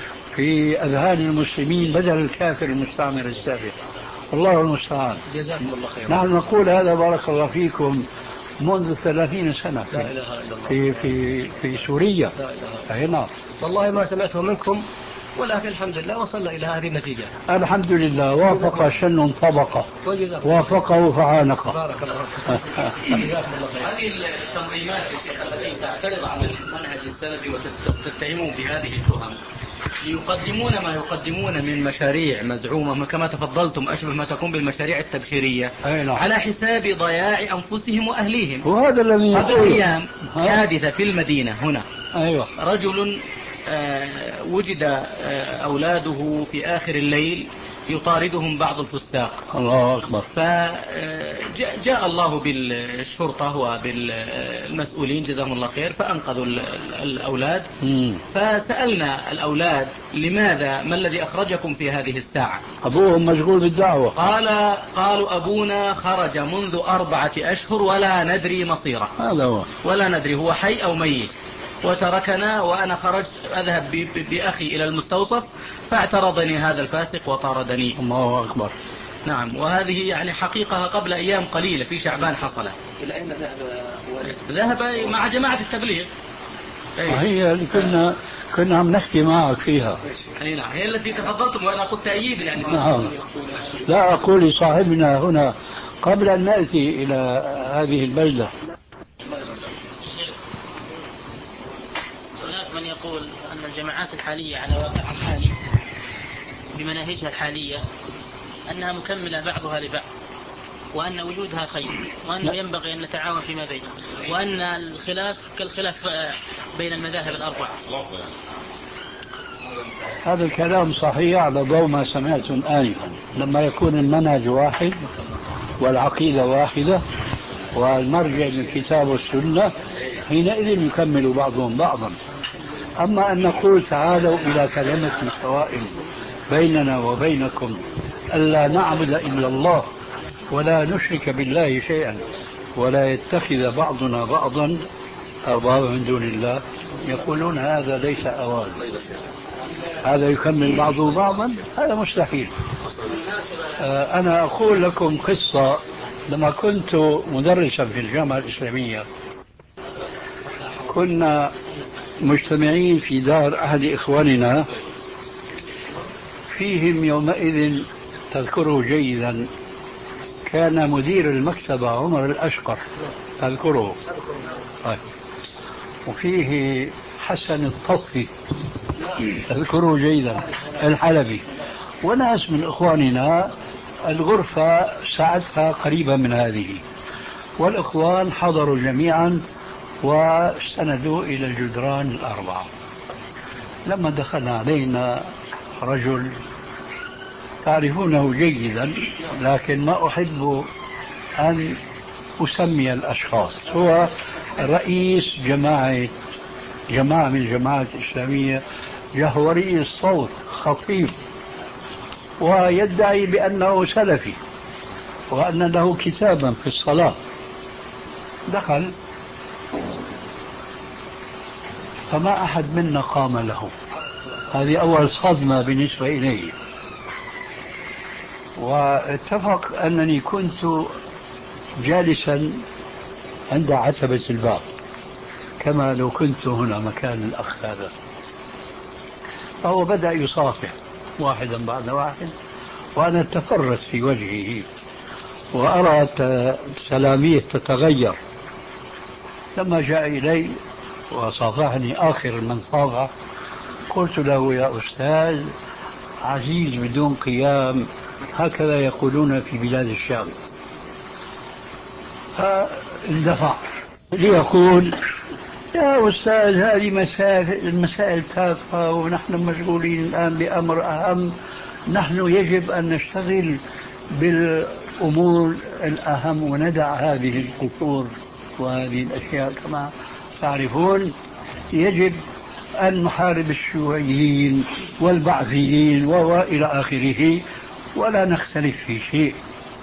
في أذهان المسلمين بدل الكافر المستعمر السابق. الله المستعان. جزاكم الله خيرا. نحن نقول هذا بارك الله فيكم منذ ثلاثين سنة لا إله إلا الله. في في في سوريا. لا إله. هنا والله ما سمعته منكم، ولكن الحمد لله وصلنا إلى هذه النتيجة. الحمد لله. وافق شن طبقة وافقه فعانقه. بارك الله فيك. هذه التنظيمات يا شيخ التي تعترض على المنهج السلفي وتتهمون بهذه التهم، يقدمون ما يقدمون من مشاريع مزعومة كما تفضلتم أشبه ما تكون بالمشاريع التبشيرية على حساب ضياع أنفسهم وأهليهم. وهذا الذي قبل أيام حادثة في المدينة هنا. أيوة. رجل وجد أولاده في آخر الليل يطاردهم بعض الفساق. الله أكبر. فجاء الله بالشرطة وبالمسؤولين جزاهم الله خير فأنقذوا الأولاد. مم. فسألنا الأولاد لماذا، ما الذي أخرجكم في هذه الساعة؟ أبوهم مشغول بالدعوة. قال قالوا أبونا خرج منذ أربعة أشهر ولا ندري مصيره. هذا هو. ولا ندري هو حي أو ميت، وتركنا وأنا خرجت أذهب بأخي إلى المستوصف فاعترضني هذا الفاسق وطاردني. الله أكبر. نعم. وهذه يعني حقيقة قبل أيام قليلة في شعبان حصلت. إلى أين ذهب؟ ذهب مع جماعة التبليغ. أيه. هي اللي كنا كنا عم نحكي معك فيها. أي نعم، هي التي تفضلتم وأنا قلت تأييد يعني. نعم. لا أقول لصاحبنا هنا قبل أن نأتي إلى هذه البلدة. هناك من يقول أن الجماعات الحالية على واقعها الحالي بمناهجها الحالية أنها مكملة بعضها لبعض، وأن وجودها خير، وأنه ينبغي أن نتعاون فيما بيننا، وأن الخلاف كالخلاف بين المذاهب الأربعة. هذا الكلام صحيح على ضوء ما سمعتم آنفا. لما يكون المنهج واحد والعقيدة واحدة والمرجع للكتاب والسنة حينئذ يكمل بعضهم بعضا. أما أن نقول تعالوا إلى كلمة سواء بيننا وبينكم ألا نعبد إلا الله ولا نشرك بالله شيئا ولا يتخذ بعضنا بعضا أربابا من دون الله، يقولون هذا ليس أوان، هذا يكمل بعضه بعضا، هذا مستحيل. آه أنا أقول لكم قصة. لما كنت مدرسا في الجامعة الإسلامية كنا مجتمعين في دار أحد إخواننا، فيهم يومئذ تذكره جيدا كان مدير المكتبة عمر الأشقر، تذكره. طيب. وفيه حسن الطفي، تذكره جيدا، الحلبي، وناس من إخواننا. الغرفة ساعتها قريبة من هذه، والإخوان حضروا جميعا واستندوا إلى الجدران الأربعة. لما دخل علينا رجل تعرفونه جيدا لكن ما أحب أن أسمي الأشخاص، هو رئيس جماعة جماعة من الجماعات الإسلامية، جهوري الصوت، خطيب، ويدعي بأنه سلفي وأن له كتابا في الصلاة. دخل فما أحد منا قام له، هذه أول صدمة بالنسبة إليه. واتفق أنني كنت جالسا عند عتبة الباب كما لو كنت هنا مكان الأخ هذا. فهو بدأ يصافح واحدا بعد واحد، وأنا أتفرس في وجهه وأرى سلاميه تتغير. لما جاء إلي وصافحني آخر من صافح قلت له يا أستاذ عزيز بدون قيام، هكذا يقولون في بلاد الشام. فاندفع ليقول يا أستاذ هذه مسائل المسائل تافهة ونحن مشغولين الآن بأمر أهم، نحن يجب أن نشتغل بالأمور الأهم وندع هذه القصور وهذه الأشياء. كما تعرفون يجب أن نحارب الشيوعيين والبعثيين وإلى آخره ولا نختلف في شيء.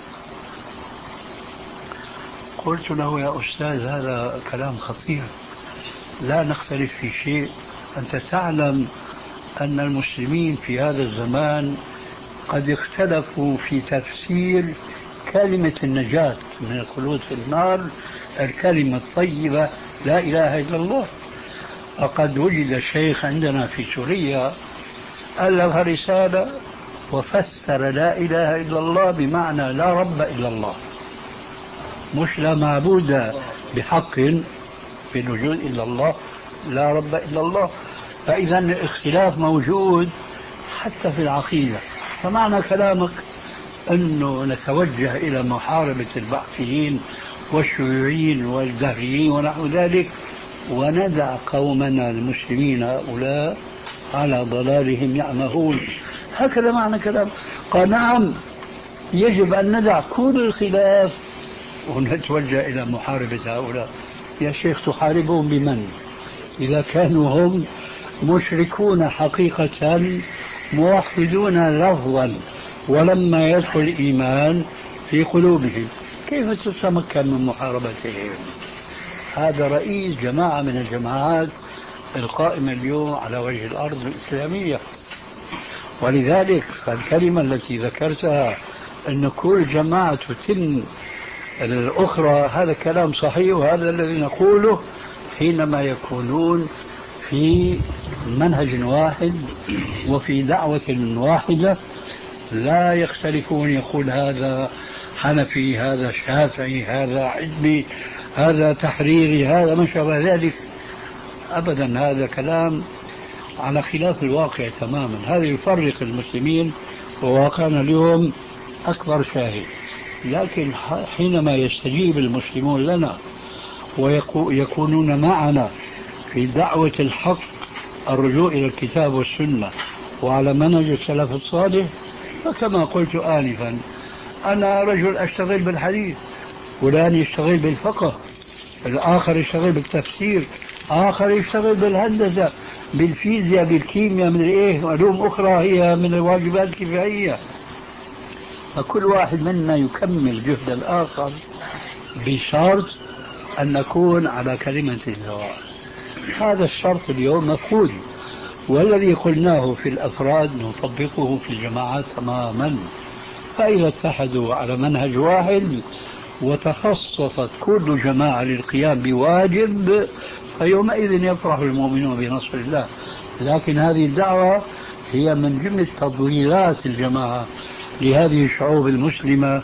قلت له يا أستاذ هذا كلام خطير، لا نختلف في شيء. أنت تعلم أن المسلمين في هذا الزمان قد اختلفوا في تفسير كلمة النجاة من الخلود في النار، الكلمة الطيبة لا إله إلا الله. فقد وجد شيخ عندنا في سوريا ألف رسالة وفسر لا إله إلا الله بمعنى لا رب إلا الله، مش لا معبود بحق بالوجود إلا الله، لا رب إلا الله. فإذا الاختلاف موجود حتى في العقيدة. فمعنى كلامك أنه نتوجه إلى محاربة البعثيين والشيوعيين والدهريين ونحو ذلك وندع قومنا المسلمين هؤلاء على ضلالهم يعمهون. هكذا معنى كلام. قال نعم يجب أن ندع كل الخلاف ونتوجه إلى محاربة هؤلاء. يا شيخ تحاربهم بمن؟ إذا كانوا هم مشركون حقيقة موحدون لفظا ولما يدخل الإيمان في قلوبهم كيف تتمكن من محاربتهم؟ هذا رئيس جماعة من الجماعات القائمة اليوم على وجه الأرض الإسلامية. ولذلك الكلمة التي ذكرتها أن كل جماعة تتم الأخرى هذا كلام صحيح، وهذا الذي نقوله حينما يكونون في منهج واحد وفي دعوة واحدة لا يختلفون. يقول هذا حنفي، هذا شافعي، هذا حزبي، هذا تحريري، هذا ما شابه ذلك. أبدا هذا كلام على خلاف الواقع تماما. هذا يفرق المسلمين وواقعنا اليوم أكبر شاهد. لكن حينما يستجيب المسلمون لنا ويكونون معنا في دعوة الحق الرجوع إلى الكتاب والسنة وعلى منهج السلف الصالح، فكما قلت آنفا أنا رجل أشتغل بالحديث، فلان يشتغل بالفقه، الآخر يشتغل بالتفسير، آخر يشتغل بالهندسة، بالفيزياء، بالكيمياء، من إيه علوم أخرى هي من الواجبات الكفائية. فكل واحد منا يكمل جهد الآخر بشرط أن نكون على كلمة سواء. هذا الشرط اليوم مفقود، والذي قلناه في الأفراد نطبقه في الجماعات تماما. فإذا اتحدوا على منهج واحد وتخصصت كل جماعة للقيام بواجب فيومئذ يفرح المؤمنون بنصر الله. لكن هذه الدعوة هي من جملة تضليلات الجماعة لهذه الشعوب المسلمة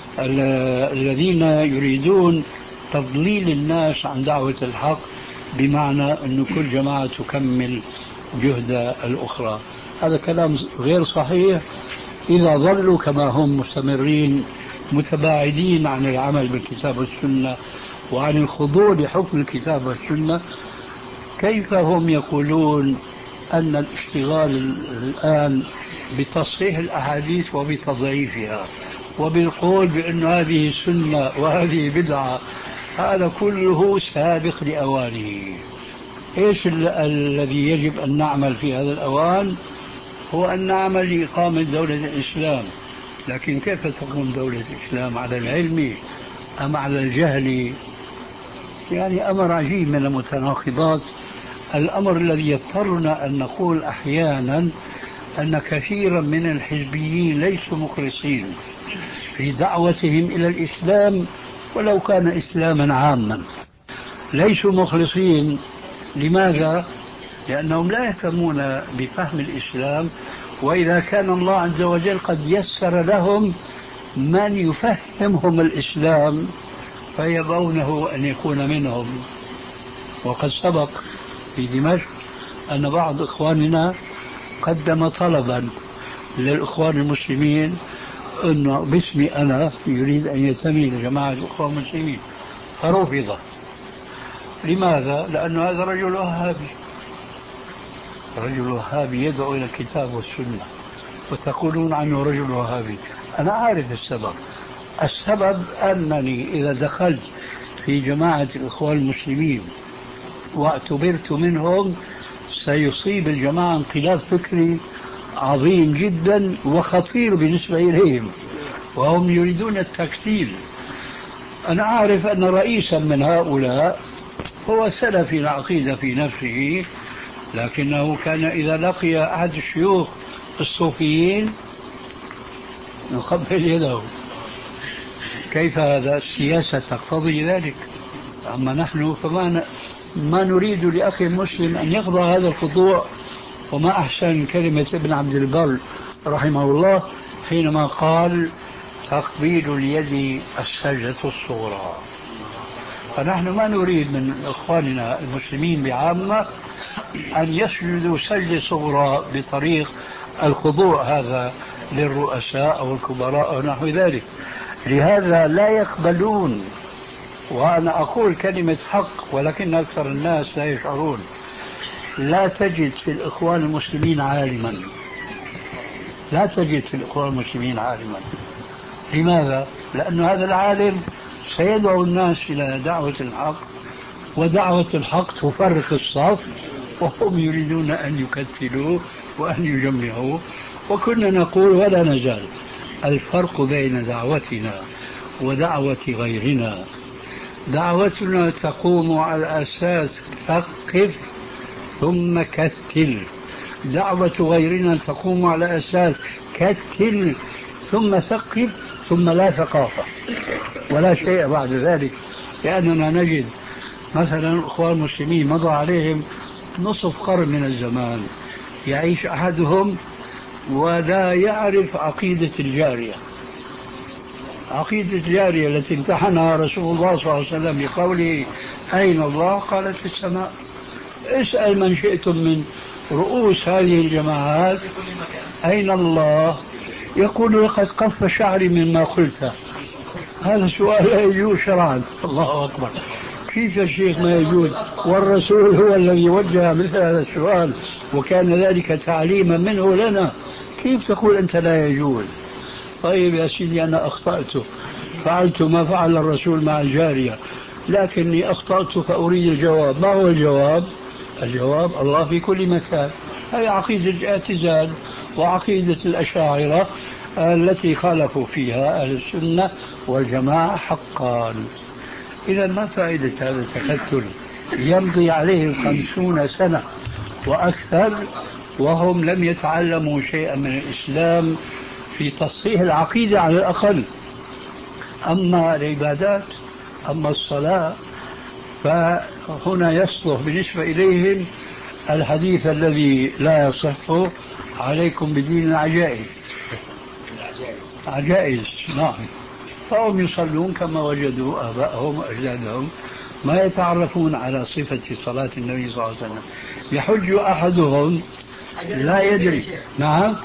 الذين يريدون تضليل الناس عن دعوة الحق، بمعنى أن كل جماعة تكمل جهد الأخرى. هذا كلام غير صحيح. إذا ظلوا كما هم مستمرين متباعدين عن العمل بالكتاب والسنة وعن الخضوع لحكم الكتاب والسنة، كيف هم يقولون أن الاشتغال الآن بتصحيح الأحاديث وبتضعيفها وبالقول بأن هذه سنة وهذه بدعة؟ هذا كله سابق لأوانه. إيش الذي يجب أن نعمل في هذا الأوان؟ هو أن نعمل لإقامة دولة الإسلام. لكن كيف تقوم دولة الإسلام؟ على العلم أم على الجهل؟ يعني أمر عجيب من المتناقضات. الأمر الذي يضطرنا أن نقول أحيانا أن كثيرا من الحزبيين ليسوا مخلصين في دعوتهم إلى الإسلام ولو كان إسلاما عاما. ليسوا مخلصين. لماذا؟ لأنهم لا يهتمون بفهم الإسلام، وإذا كان الله عز وجل قد يسر لهم من يفهمهم الإسلام فيبونه أن يكون منهم. وقد سبق في دمشق أن بعض إخواننا قدم طلبا للإخوان المسلمين أنه باسمي أنا يريد أن ينتمي لجماعة الإخوان المسلمين، فرفض. لماذا؟ لأن هذا رجل وهابي، رجل وهابي يدعو إلى الكتاب والسنة، وتقولون عنه رجل وهابي. أنا عارف السبب. السبب أنني إذا دخلت في جماعة الإخوان المسلمين واعتبرت منهم سيصيب الجماعة انقلاب فكري عظيم جدا وخطير بالنسبة إليهم، وهم يريدون التكتيل. أنا أعرف أن رئيسا من هؤلاء هو سلفي العقيدة في نفسه، لكنه كان إذا لقي أحد الشيوخ الصوفيين يقبل يده. كيف هذا؟ السياسة تقتضي ذلك. أما نحن فما ما نريد لأخي المسلم أن يخضع هذا الخضوع. وما أحسن كلمة ابن عبد البر رحمه الله حينما قال تقبيل اليد السجدة الصغرى. فنحن ما نريد من إخواننا المسلمين بعامة أن يسجدوا سجدة صغرى بطريق الخضوع هذا للرؤساء أو الكبراء أو نحو ذلك. لهذا لا يقبلون. وأنا أقول كلمة حق ولكن أكثر الناس لا يشعرون. لا تجد في الإخوان المسلمين عالما، لا تجد في الإخوان المسلمين عالما. لماذا؟ لأن هذا العالم سيدعو الناس إلى دعوة الحق، ودعوة الحق تفرق الصف، وهم يريدون أن يكتلوه وأن يجمعوه. وكنا نقول ولا نزال الفرق بين دعوتنا ودعوة غيرنا: دعوتنا تقوم على أساس ثقف ثم كتل، دعوة غيرنا تقوم على أساس كتل ثم ثقف ثم لا ثقافة ولا شيء بعد ذلك. لأننا نجد مثلا الأخوان المسلمين مضى عليهم نصف قرن من الزمان يعيش أحدهم ولا يعرف عقيدة الجارية، عقيدة الجارية التي امتحنها رسول الله صلى الله عليه وسلم بقوله أين الله؟ قالت في السماء. اسأل من شئتم من رؤوس هذه الجماعات أين الله؟ يقول لقد قف شعري مما قلت. هذا سؤال لا يجوز شرعا. الله أكبر، كيف يا شيخ ما يجوز؟ والرسول هو الذي وجه مثل هذا السؤال وكان ذلك تعليما منه لنا، كيف تقول أنت لا يجوز؟ طيب يا سيدي أنا أخطأت، فعلت ما فعل الرسول مع الجارية، لكني أخطأت فأريد الجواب. ما هو الجواب؟ الجواب الله في كل مكان. هذه عقيدة الاعتزال وعقيدة الأشاعرة التي خالفوا فيها أهل السنة والجماعة حقا. إذا ما فائدة هذا التكتل؟ يمضي عليهم خمسون سنة وأكثر وهم لم يتعلموا شيئا من الإسلام في تصحيح العقيدة على الأقل. أما العبادات، أما الصلاة، فهنا يصلح بالنسبة إليهم الحديث الذي لا يصح: عليكم بدين العجائز. عجائز، نعم. فهم يصلون كما وجدوا آباءهم وأجدادهم، ما يتعرفون على صفة صلاة النبي صلى الله عليه وسلم. يحج أحدهم لا يدري. نعم.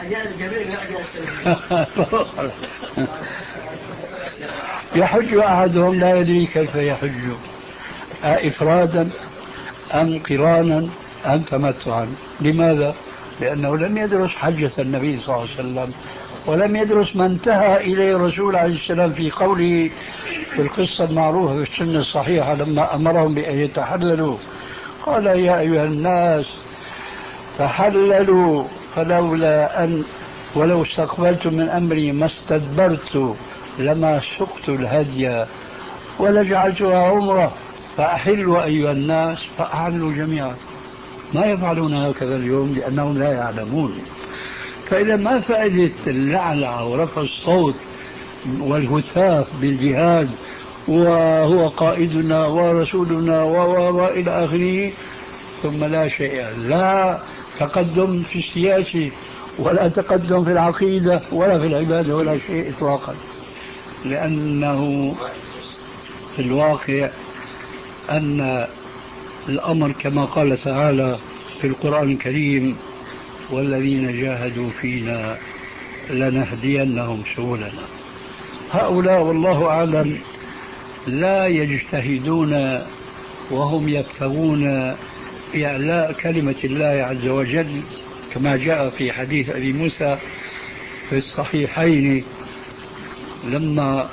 يحج أحدهم لا يدري كيف يحج، أفرادا أم قرانا أم تمتعا. لماذا؟ لأنه لم يدرس حجة النبي صلى الله عليه وسلم، ولم يدرس ما انتهى إليه الرسول عليه السلام في قوله في القصة المعروفة في السنة الصحيحة لما أمرهم بأن يتحللوا قال: يا أيها الناس تحللوا فلولا أن ولو استقبلت من أمري ما استدبرت لما سقت الهدي ولجعلتها عمرة فأحلوا أيها الناس فأحلوا جميعا. ما يفعلون هكذا اليوم لأنهم لا يعلمون. فإذا ما فائدة اللعلع ورفع الصوت والهتاف بالجهاد وهو قائدنا ورسولنا وإلى آخره، ثم لا شيء، لا تقدم في السياسة ولا تقدم في العقيدة ولا في العبادة ولا شيء إطلاقا. لأنه في الواقع أن الأمر كما قال تعالى في القرآن الكريم: والذين جاهدوا فينا لنهدينهم سبلنا. هؤلاء والله أعلم لا يجتهدون وهم يبتغون إعلاء كلمة الله عز وجل، كما جاء في حديث أبي موسى في الصحيحين لما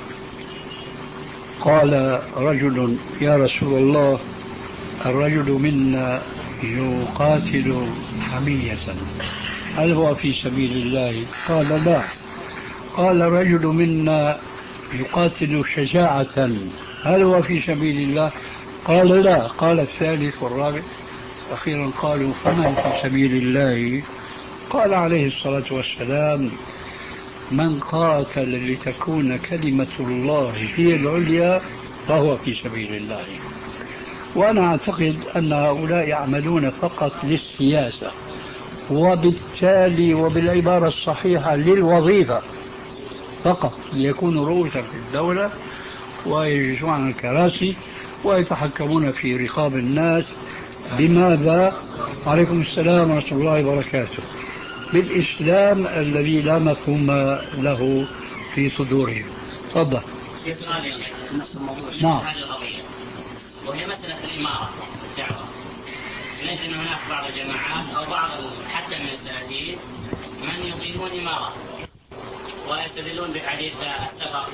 قال رجل: يا رسول الله، الرجل منا يقاتل حمية، هل هو في سبيل الله؟ قال: لا. قال: رجل منا يقاتل شجاعة، هل هو في سبيل الله؟ قال: لا. قال الثالث والرابع أخيرا قالوا: فمن في سبيل الله؟ قال عليه الصلاة والسلام: من قاتل لتكون كلمة الله هي العليا فهو في سبيل الله. وأنا أعتقد أن هؤلاء يعملون فقط للسياسة، وبالتالي وبالعبارة الصحيحة للوظيفة فقط، ليكونوا رؤوسا في الدولة ويجلسون على الكراسي ويتحكمون في رقاب الناس. بماذا؟ عليكم السلام ورحمة الله وبركاته. بالإسلام الذي لا مفهوم له في صدورهم. تفضل. في سؤال يا شيخ نفس الموضوع. نعم. هذه القضية وهي مسألة الإمارة والدعوة. نجد أن هناك بعض الجماعات أو بعض حتى من السلفيين من يقيمون إمارة ويستدلون بحديث السفر،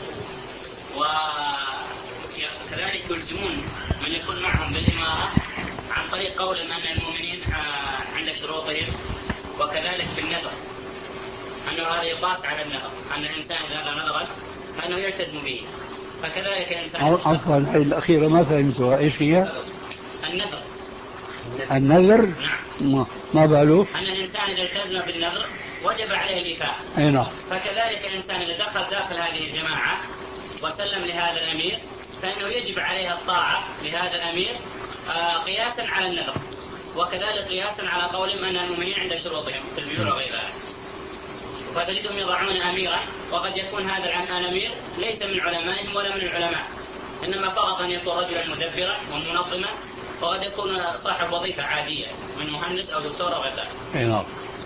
وكذلك يلزمون من يكون معهم بالإمارة عن طريق قول أن المؤمنين عند شروطهم، وكذلك بالنذر أنه هذا يقاس على النذر، أن الإنسان إذا نذرا فإنه يلتزم به، فكذلك الإنسان. عفوا الحين الأخيرة ما فهمتها، إيش هي؟ النذر. النذر؟ نعم. ما باله؟ أن الإنسان إذا التزم بالنذر وجب عليه الإيفاء. أي نعم. فكذلك الإنسان إذا دخل داخل هذه الجماعة وسلم لهذا الأمير فإنه يجب عليه الطاعة لهذا الأمير قياسا على النذر، وكذلك قياسا على قولهم أن المؤمنين عند شروطهم في البيوع وغير ذلك. فتجدهم يضعون أميرا وقد يكون هذا الأمير ليس من علمائهم ولا من العلماء، إنما فقط أن يكون رجلا مدبرا ومنظما، وقد يكون صاحب وظيفة عادية من مهندس أو دكتور أو غير ذلك. أي نعم.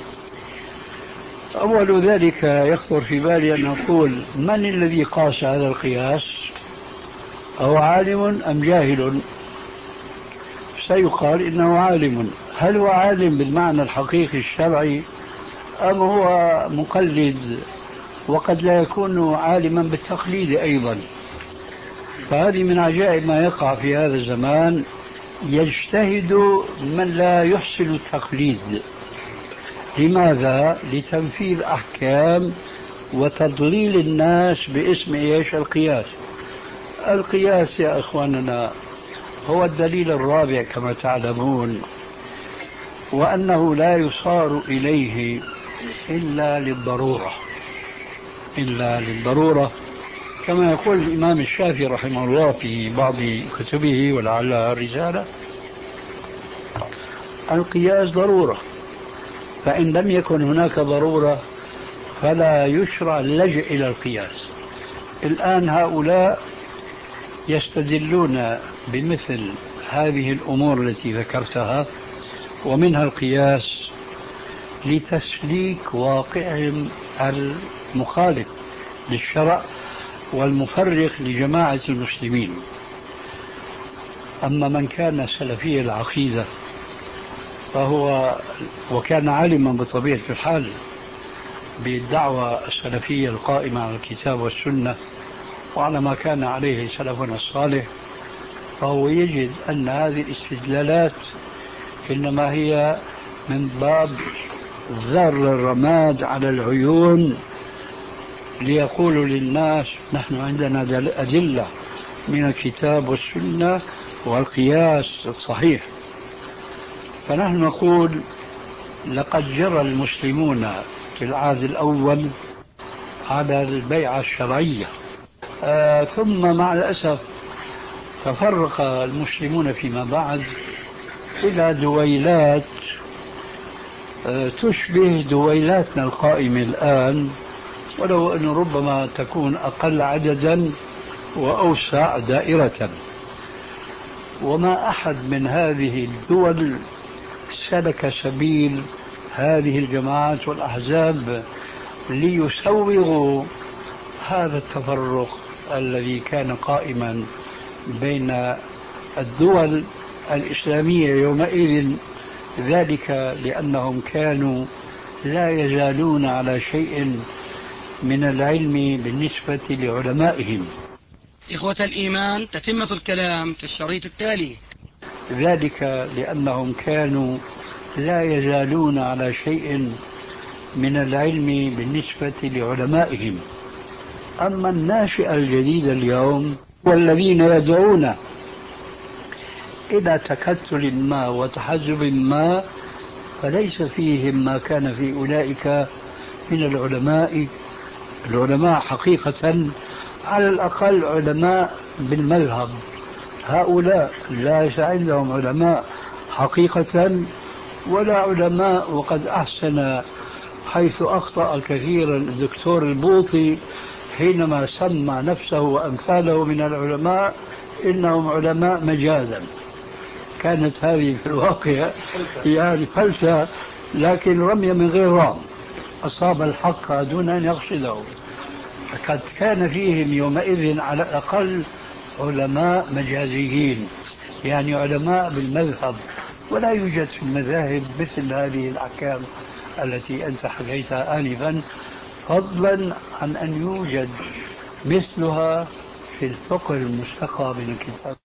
أول ذلك يخطر في بالي أن نقول من الذي قاس هذا القياس؟ أو عالم أم جاهل؟ سيقال إنه عالم. هل هو عالم بالمعنى الحقيقي الشرعي أم هو مقلد؟ وقد لا يكون عالما بالتقليد أيضا. فهذه من عجائب ما يقع في هذا الزمان، يجتهد من لا يحسن التقليد. لماذا؟ لتنفيذ أحكام وتضليل الناس باسم إيش؟ القياس. القياس يا أخواننا هو الدليل الرابع كما تعلمون، وأنه لا يصار إليه إلا للضرورة، إلا للضرورة، كما يقول الإمام الشافعي رحمه الله في بعض كتبه ولعلها الرسالة: القياس ضرورة، فإن لم يكن هناك ضرورة فلا يشرع اللجئ إلى القياس. الآن هؤلاء يستدلون بمثل هذه الأمور التي ذكرتها ومنها القياس لتسليك واقعهم المخالف للشرع والمفرق لجماعة المسلمين. أما من كان سلفي العقيدة فهو وكان عالما بطبيعة الحال بالدعوة السلفية القائمة على الكتاب والسنة وعلى ما كان عليه سلفنا الصالح، فهو يجد أن هذه الاستدلالات إنما هي من باب ذر الرماد على العيون، ليقولوا للناس نحن عندنا أدلة من الكتاب والسنة والقياس الصحيح. فنحن نقول لقد جرى المسلمون في العهد الأول على البيعة الشرعية، آه ثم مع الأسف تفرق المسلمون فيما بعد إلى دويلات آه تشبه دويلاتنا القائمة الآن، ولو أنه ربما تكون أقل عددا وأوسع دائرة. وما أحد من هذه الدول سلك سبيل هذه الجماعات والأحزاب ليسوغوا هذا التفرق الذي كان قائما بين الدول الإسلامية يومئذ، ذلك لأنهم كانوا لا يزالون على شيء من العلم بالنسبة لعلمائهم. إخوة الإيمان، تتمة الكلام في الشريط التالي. ذلك لأنهم كانوا لا يزالون على شيء من العلم بالنسبة لعلمائهم. أما الناشئة الجديدة اليوم والذين يدعون إلى تكتل ما وتحزب ما فليس فيهم ما كان في أولئك من العلماء. العلماء حقيقة على الأقل علماء بالمذهب، هؤلاء ليس عندهم علماء حقيقة ولا علماء. وقد أحسن حيث أخطأ كثيرا الدكتور البوطي حينما سمى نفسه وأمثاله من العلماء إنهم علماء مجازا. كانت هذه في الواقع يعني فلسة، لكن رمي من غير رام، أصاب الحق دون أن يقصده. قد كان فيهم يومئذ على الأقل علماء مجازيين، يعني علماء بالمذهب ولا يوجد في المذاهب مثل هذه الأحكام التي أنت حكيتها آنفا، فضلا عن أن يوجد مثلها في الفقه المستقى من الكتاب